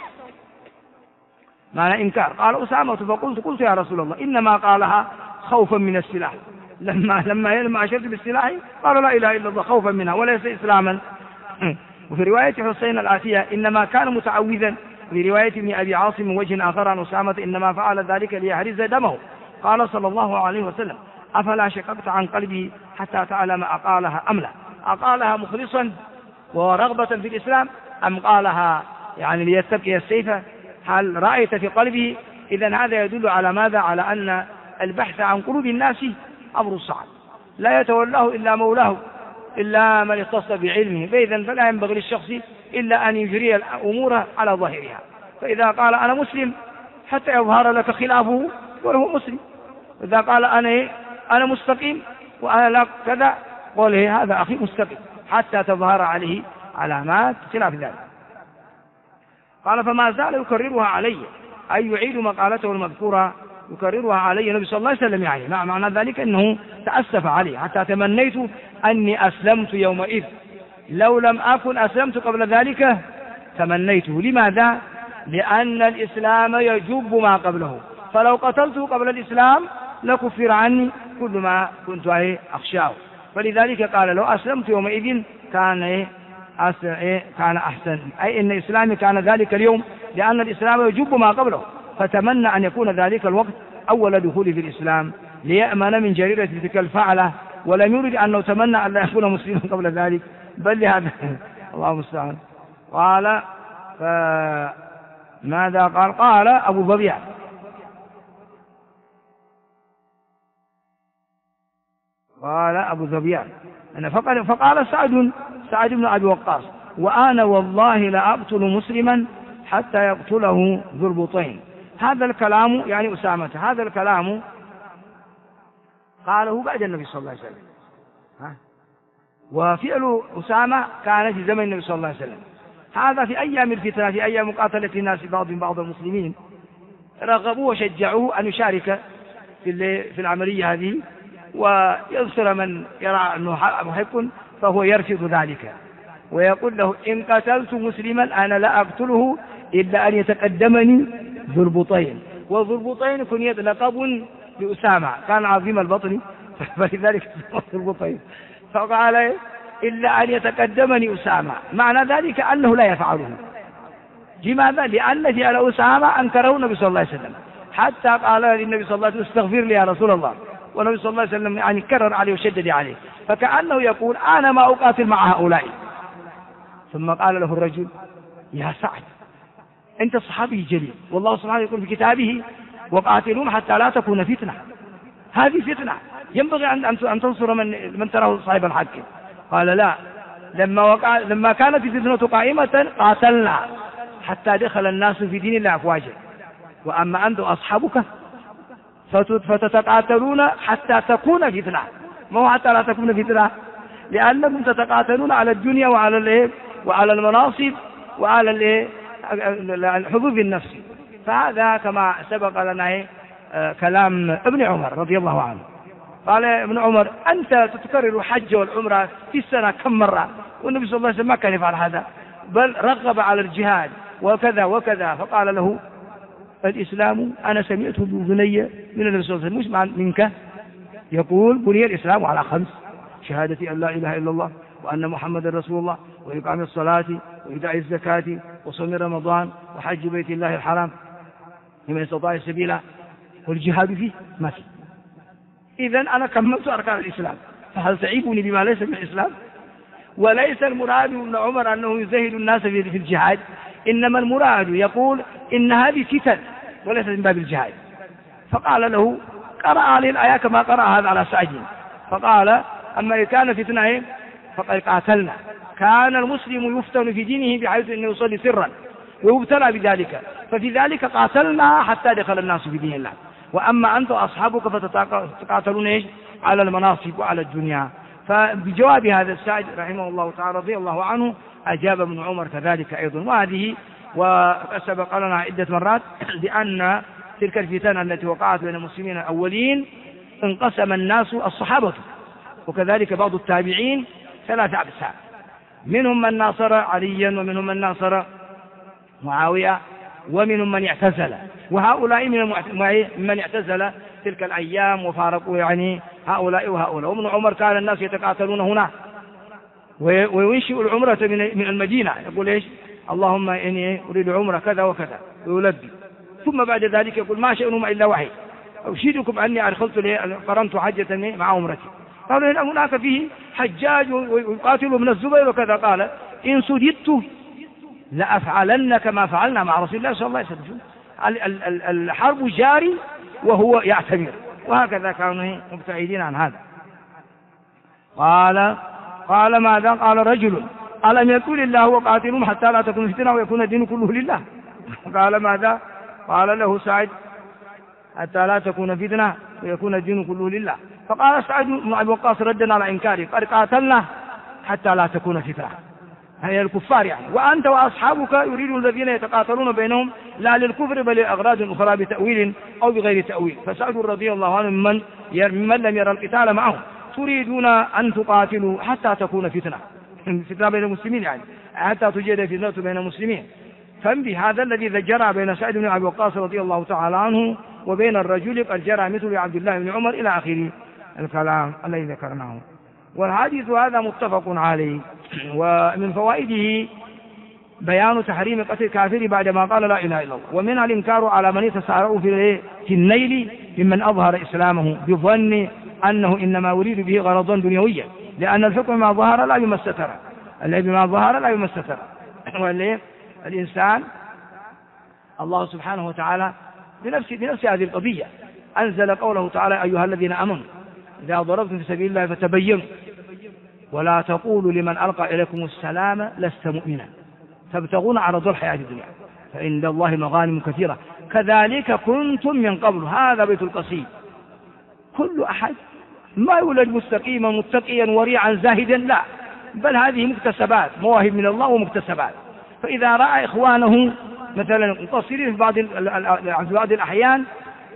معنى إنكار. قال أسامة فقلت يا رسول الله إنما قالها خوفا من السلاح، لما أشرت بالسلاح قال لا إله إلا الله خوفا منها وليس إسلاما. وفي رواية حسين الآتية إنما كان متعوذا. في رواية ابن أبي عاصم من وجه آخر عن أسامة إنما فعل ذلك ليحرز دمه. قال صلى الله عليه وسلم أفلا شققت عن قلبي حتى تعلم أقالها أم لا، أقالها مخلصا ورغبة في الإسلام أم قالها يعني ليستبقي السيف؟ هل رأيت في قلبه؟ إذن هذا يدل على ماذا؟ على أن البحث عن قلوب الناس أمر صعب لا يتولاه إلا مولاه إلا من اختص بعلمه، فإذا فلا ينبغي للشخص إلا أن يجري الأمور على ظاهرها. فإذا قال أنا مسلم حتى يظهر لك خلافه وله مسلم، إذا قال أنا مستقيم وأنا لا كذا قل هذا أخي مستقيم حتى تظهر عليه علامات خلاف ذلك. قال فما زال يكررها علي، أي يعيد مقالته المذكورة يكررها علي النبي صلى الله عليه وسلم، يعني معنى ذلك أنه تأسف عليه حتى تمنيت أني أسلمت يومئذ، لو لم أكن أسلمت قبل ذلك تمنيته. لماذا؟ لأن الإسلام يجب ما قبله، فلو قتلته قبل الإسلام لكفر عني كل ما كنت أخشاه. فلذلك قال لو أسلمت يومئذ كان أحسن، أي إن إسلامي كان ذلك اليوم، لأن الإسلام يجب ما قبله، فتمنى أن يكون ذلك الوقت أول دخول في الإسلام ليأمن من جريرة تلك الفعلة، ولم يرد أنه تمنى أن لا يكون مسلما قبل ذلك، بل لهذا الله المستعان. قال فماذا قال أبو ظبيان فقال سعد بن أبي وقاص وأنا والله لأقتل مسلما حتى يقتله ذو البطين. هذا الكلام يعني أسامة، هذا الكلام قاله بعد النبي صلى الله عليه وسلم، وفعل أسامة كان في زمن النبي صلى الله عليه وسلم. هذا في أيام الفتنة، في أيام مقاتلة الناس بعض المسلمين، رغبوه وشجعوه أن يشارك في العملية هذه، ويذكر من يرى أنه محق فهو يرفض ذلك ويقول له إن قتلت مسلما أنا لا أقتله إلا أن يتقدمني ذو البطين. وذو البطين كنية لقب لأسامة، كان عظيم البطن فلذلك ذو البطين، فقال إلا أن يتقدمني أسامة، معنى ذلك أنه لا يفعله. لماذا؟ لأن فعل أسامة أنكره النبي صلى الله عليه وسلم، حتى قال للنبي صلى الله عليه وسلم استغفر لي يا رسول الله، والنبي صلى الله عليه وسلم يعني كرر عليه وشدد عليه، فكأنه يقول أنا ما أقاتل مع هؤلاء. ثم قال له الرجل يا سعد أنت صحابي جليل، والله سبحانه يقول في كتابه وقاتلون حتى لا تكون فتنة، هذه فتنة ينبغي أن تنصر من تراه صاحب الحق. قال لا، لما كانت الفتنة قائمة قاتلنا حتى دخل الناس في دين الله أفواجا، وأما أنتم أصحابك فتتقاتلون حتى تكون فتنة، ما هو حتى لا تكون فتنة، لأنكم تتقاتلون على الدنيا وعلى المناصب وعلى الحظوظ النفسي. فهذا كما سبق لنا كلام ابن عمر رضي الله عنه. قال ابن عمر: أنت تكرر الحج والعمرة في السنة كم مرة؟ والنبي صلى الله عليه وسلم ما كان يفعل هذا، بل رغب على الجهاد وكذا وكذا. فقال له: الإسلام أنا سمعته بأذني من النبي صلى الله عليه وسلم، مش منك. يقول: بني الإسلام على 5: شهادة أن لا إله إلا الله وأن محمد رسول الله وإقام الصلاة وإيتاء الزكاة وصوم رمضان وحج بيت الله الحرام لمن استطاع سبيلا والجهاد فيه ما في. إذن أنا كملت أركان الإسلام، فهل تعيبني بما ليس من الإسلام؟ وليس المراد ابن عمر أنه يزهد الناس في الجهاد، إنما المراد يقول إن هذه فتن وليست من باب الجهاد. فقال له: قرأ عليه الآية كما قرأ هذا على سعد. فقال: أما إن كان فتنة فقد قاتلنا. كان المسلم يفتن في دينه بحيث أنه يصلي سرا ويبتلى بذلك، ففي ذلك قاتلنا حتى دخل الناس في دين الله. وأما أنت وأصحابك فتقاتلون على المناصب وعلى الدنيا. فبجواب هذا السعد رحمه الله تعالى رضي الله عنه أجاب ابن عمر كذلك أيضا. وهذه وسبق لنا عدة مرات بأن تلك الفتن التي وقعت بين المسلمين الأولين انقسم الناس الصحابة وكذلك بعض التابعين 3 أقسام: منهم من ناصر عليا، ومنهم من ناصر معاوية، ومنهم من اعتزل. وهؤلاء من اعتزل تلك الأيام وفارقوا هؤلاء وهؤلاء. وابن عمر كان الناس يتقاتلون هنا وينشئ العمرة من المدينة، يقول: اللهم إني أريد عمرة كذا وكذا، ويلبي. ثم بعد ذلك يقول: ما شأنهم إلا وحي، أشهدكم أني قرنت حجة مع عمرتي. قالوا: هنا هناك فيه حجاج ويقاتل من الزبير وكذا. قال: إن سددت لأفعلن كما فعلنا مع رسول الله صلى الله عليه وسلم. الحرب جاري وهو يعتمر. وهكذا كانوا مبتعدين عن هذا. قال: ماذا؟ قال: رجل: ألم يقول الله وقاتلهم حتى لا تكون فتنة ويكون الدين كله لله؟ قال: ماذا؟ قال له سعد: حتى لا تكون فتنة ويكون الدين كله لله. فقال سعد بن أبي وقاص ردا على إنكاره: قد قاتلنا حتى لا تكون فتنة، هي الكفار وأنت وأصحابك يريد الذين يتقاتلون بينهم لا للكفر بل لأغراض أخرى بتأويل أو بغير تأويل. فسعد رضي الله عنه ممن لم يرى القتال معهم: تريدون أن تقاتلوا حتى تكون فتنة بين المسلمين، حتى توجد فتنة بين المسلمين. فبهذا الذي جرى بين سعد بن أبي وقاص رضي الله تعالى عنه وبين الرجل قد جرى مثل عبد الله بن عمر إلى آخر الكلام الذي ذكرناه. والحديث هذا متفق عليه. ومن فوائده بيان تحريم قتل الكافر بعدما قال لا إله إلا الله، ومنها الإنكار على من يتسارع في النيل ممن أظهر إسلامه بظن أنه إنما يريد به غرضا دنيويا، لأن الحكم ما ظهر لا يمستر، الذي ما ظهر لا يمستر. الإنسان الله سبحانه وتعالى بنفس هذه القضية أنزل قوله تعالى: أيها الذين آمنوا إذا ضربتم في سبيل الله فتبينوا ولا تقولوا لمن ألقى إليكم السلام لست مؤمنا تبتغون عرض الحياة الدنيا فإن الله مغانم كثيرة كذلك كنتم من قبل. هذا بيت القصيد. كل أحد ما يولد مستقيما متقيا وريعا زاهدا، لا، بل هذه مكتسبات، مواهب من الله ومكتسبات. فإذا رأى إخوانه مثلا مقصرين في بعض الأحيان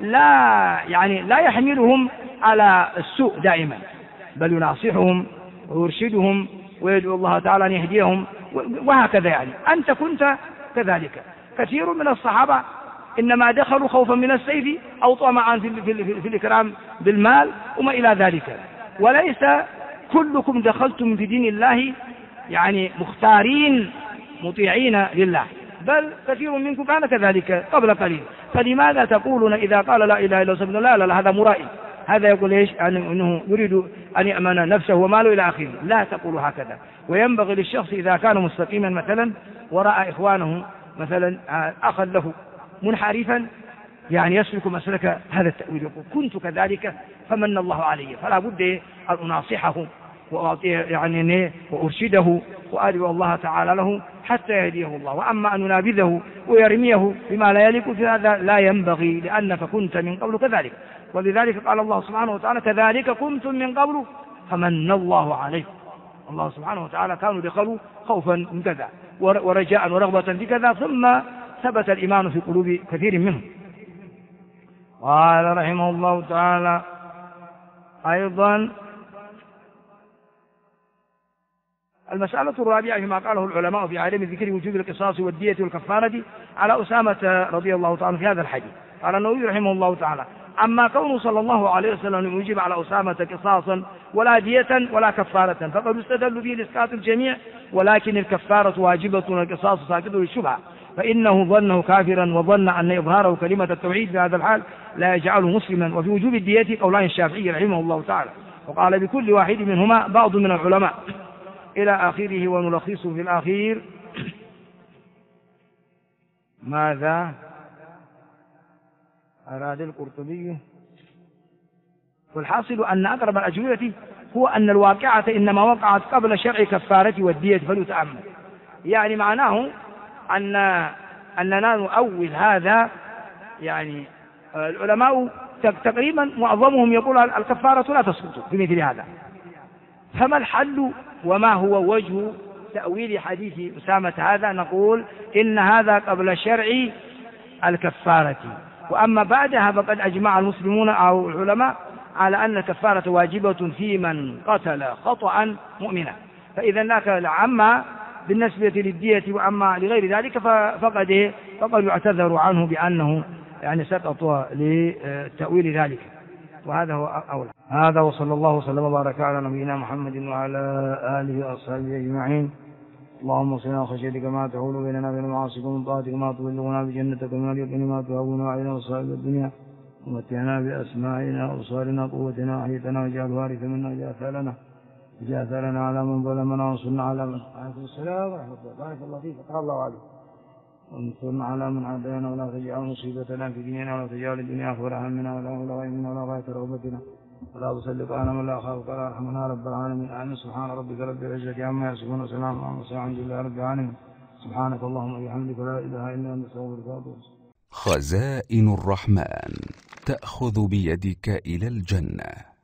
لا يحملهم على السوء دائما، بل يناصحهم ويرشدهم ويدعو الله تعالى أن يهديهم، وهكذا. أنت كنت كذلك. كثير من الصحابة إنما دخلوا خوفا من السيف أو طمعا في الإكرام بالمال وما إلى ذلك، وليس كلكم دخلتم في دين الله مختارين مطيعين لله، بل كثير منكم كان كذلك قبل قليل. فلماذا تقولون إذا قال لا إله إلا الله لا هذا مرائي، هذا يقول أنه يريد أن يأمن نفسه وماله إلى آخره؟ لا تقولوا هكذا. وينبغي للشخص إذا كان مستقيما مثلا ورأى إخوانه مثلا أخا له منحرفا يسلك مسلك هذا التأويل، يقول كنت كذلك فمن الله علي، فلا بد أن أناصحه وأعطيه وأرشده وأدعو الله تعالى له حتى يهديه الله. وأما أن ينابذه ويرميه بما لا يليق في هذا لا ينبغي، لأنك كنت من قبل كذلك. ولذلك قال الله سبحانه وتعالى: كذلك كنتم من قبل فمن الله عليكم. الله سبحانه وتعالى كانوا دخلوا خوفا من كذا ورجاء ورغبة في كذا، ثم ثبت الإيمان في قلوب كثير منهم. قال رحمه الله تعالى أيضا المسألة الرابعة فيما قاله العلماء في عدم ذكر وجوب القصاص والدية والكفارة على أسامة رضي الله تعالى في هذا الحديث. قال النووي رحمه الله تعالى: أما كونه صلى الله عليه وسلم يجيب على أسامة قصاصا ولا دية ولا كفارة فقد استدل به لإسقاط الجميع، ولكن الكفارة واجبة والقصاص ساقط للشبهة، فإنه ظنه كافرا وظن أن إظهاره كلمة التوحيد في هذا الحال لا يجعله مسلما. وفي وجوب الدية قولان الشافعي رحمه الله تعالى، وقال بكل واحد منهما بعض من العلماء إلى آخره، ونلخصه في الأخير. ماذا أراد القرطبي؟ والحاصل أن أقرب الأجوبة هو أن الواقعة إنما وقعت قبل شرع كفارة والدية، فليتأمل. يعني معناه أننا نؤول هذا، يعني العلماء تقريبا معظمهم يقول الكفارة لا تسقط في مثل هذا. فما الحل وما هو وجه تأويل حديث أسامة هذا؟ نقول إن هذا قبل شرع الكفارة، وأما بعدها فقد أجمع المسلمون أو العلماء على أن الكفارة واجبة في من قتل خطأ مؤمنا. فإذا لا عما بالنسبة للدية، وأما لغير ذلك فقد يعتذر عنه بأنه يعني سقط لتأويل ذلك، وهذا هو أولى. هذا وصلى الله وسلم وبارك على نبينا محمد وعلى آله وأصحابه أجمعين. اللهم صل على خشيتك ما تحول بيننا وبين معاصيك، ومن طاعتك ما تبلغنا بجنتك، ومن اليقين ما تهون علينا مصائب الدنيا، ومتعنا بأسماعنا وأبصارنا قوتنا أحيتنا، واجعل وارث منا واجعل ثارنا على من ظلمنا، وانصرنا على من عليكم السلام ورحمة الله. بارك الله فيك. الله عليك. وانصرنا على من عادانا، ولا تجعل مصيبتنا في ديننا، ولا تجعل الدنيا أكبر همنا ولا مبلغ علمنا ولا غاية رغبتنا، ولا تسلط علينا من لا يخافك ولا يرحمنا رب العالمين. آمين. سبحان ربك رب العزة عما يصفون، وسلام على المرسلين، الحمد لله رب العالمين. سبحانك اللهم وبحمدك لا إله إلا أنت أستغفرك وأتوب إليك. خزائن الرحمن تأخذ بيدك إلى الجنة.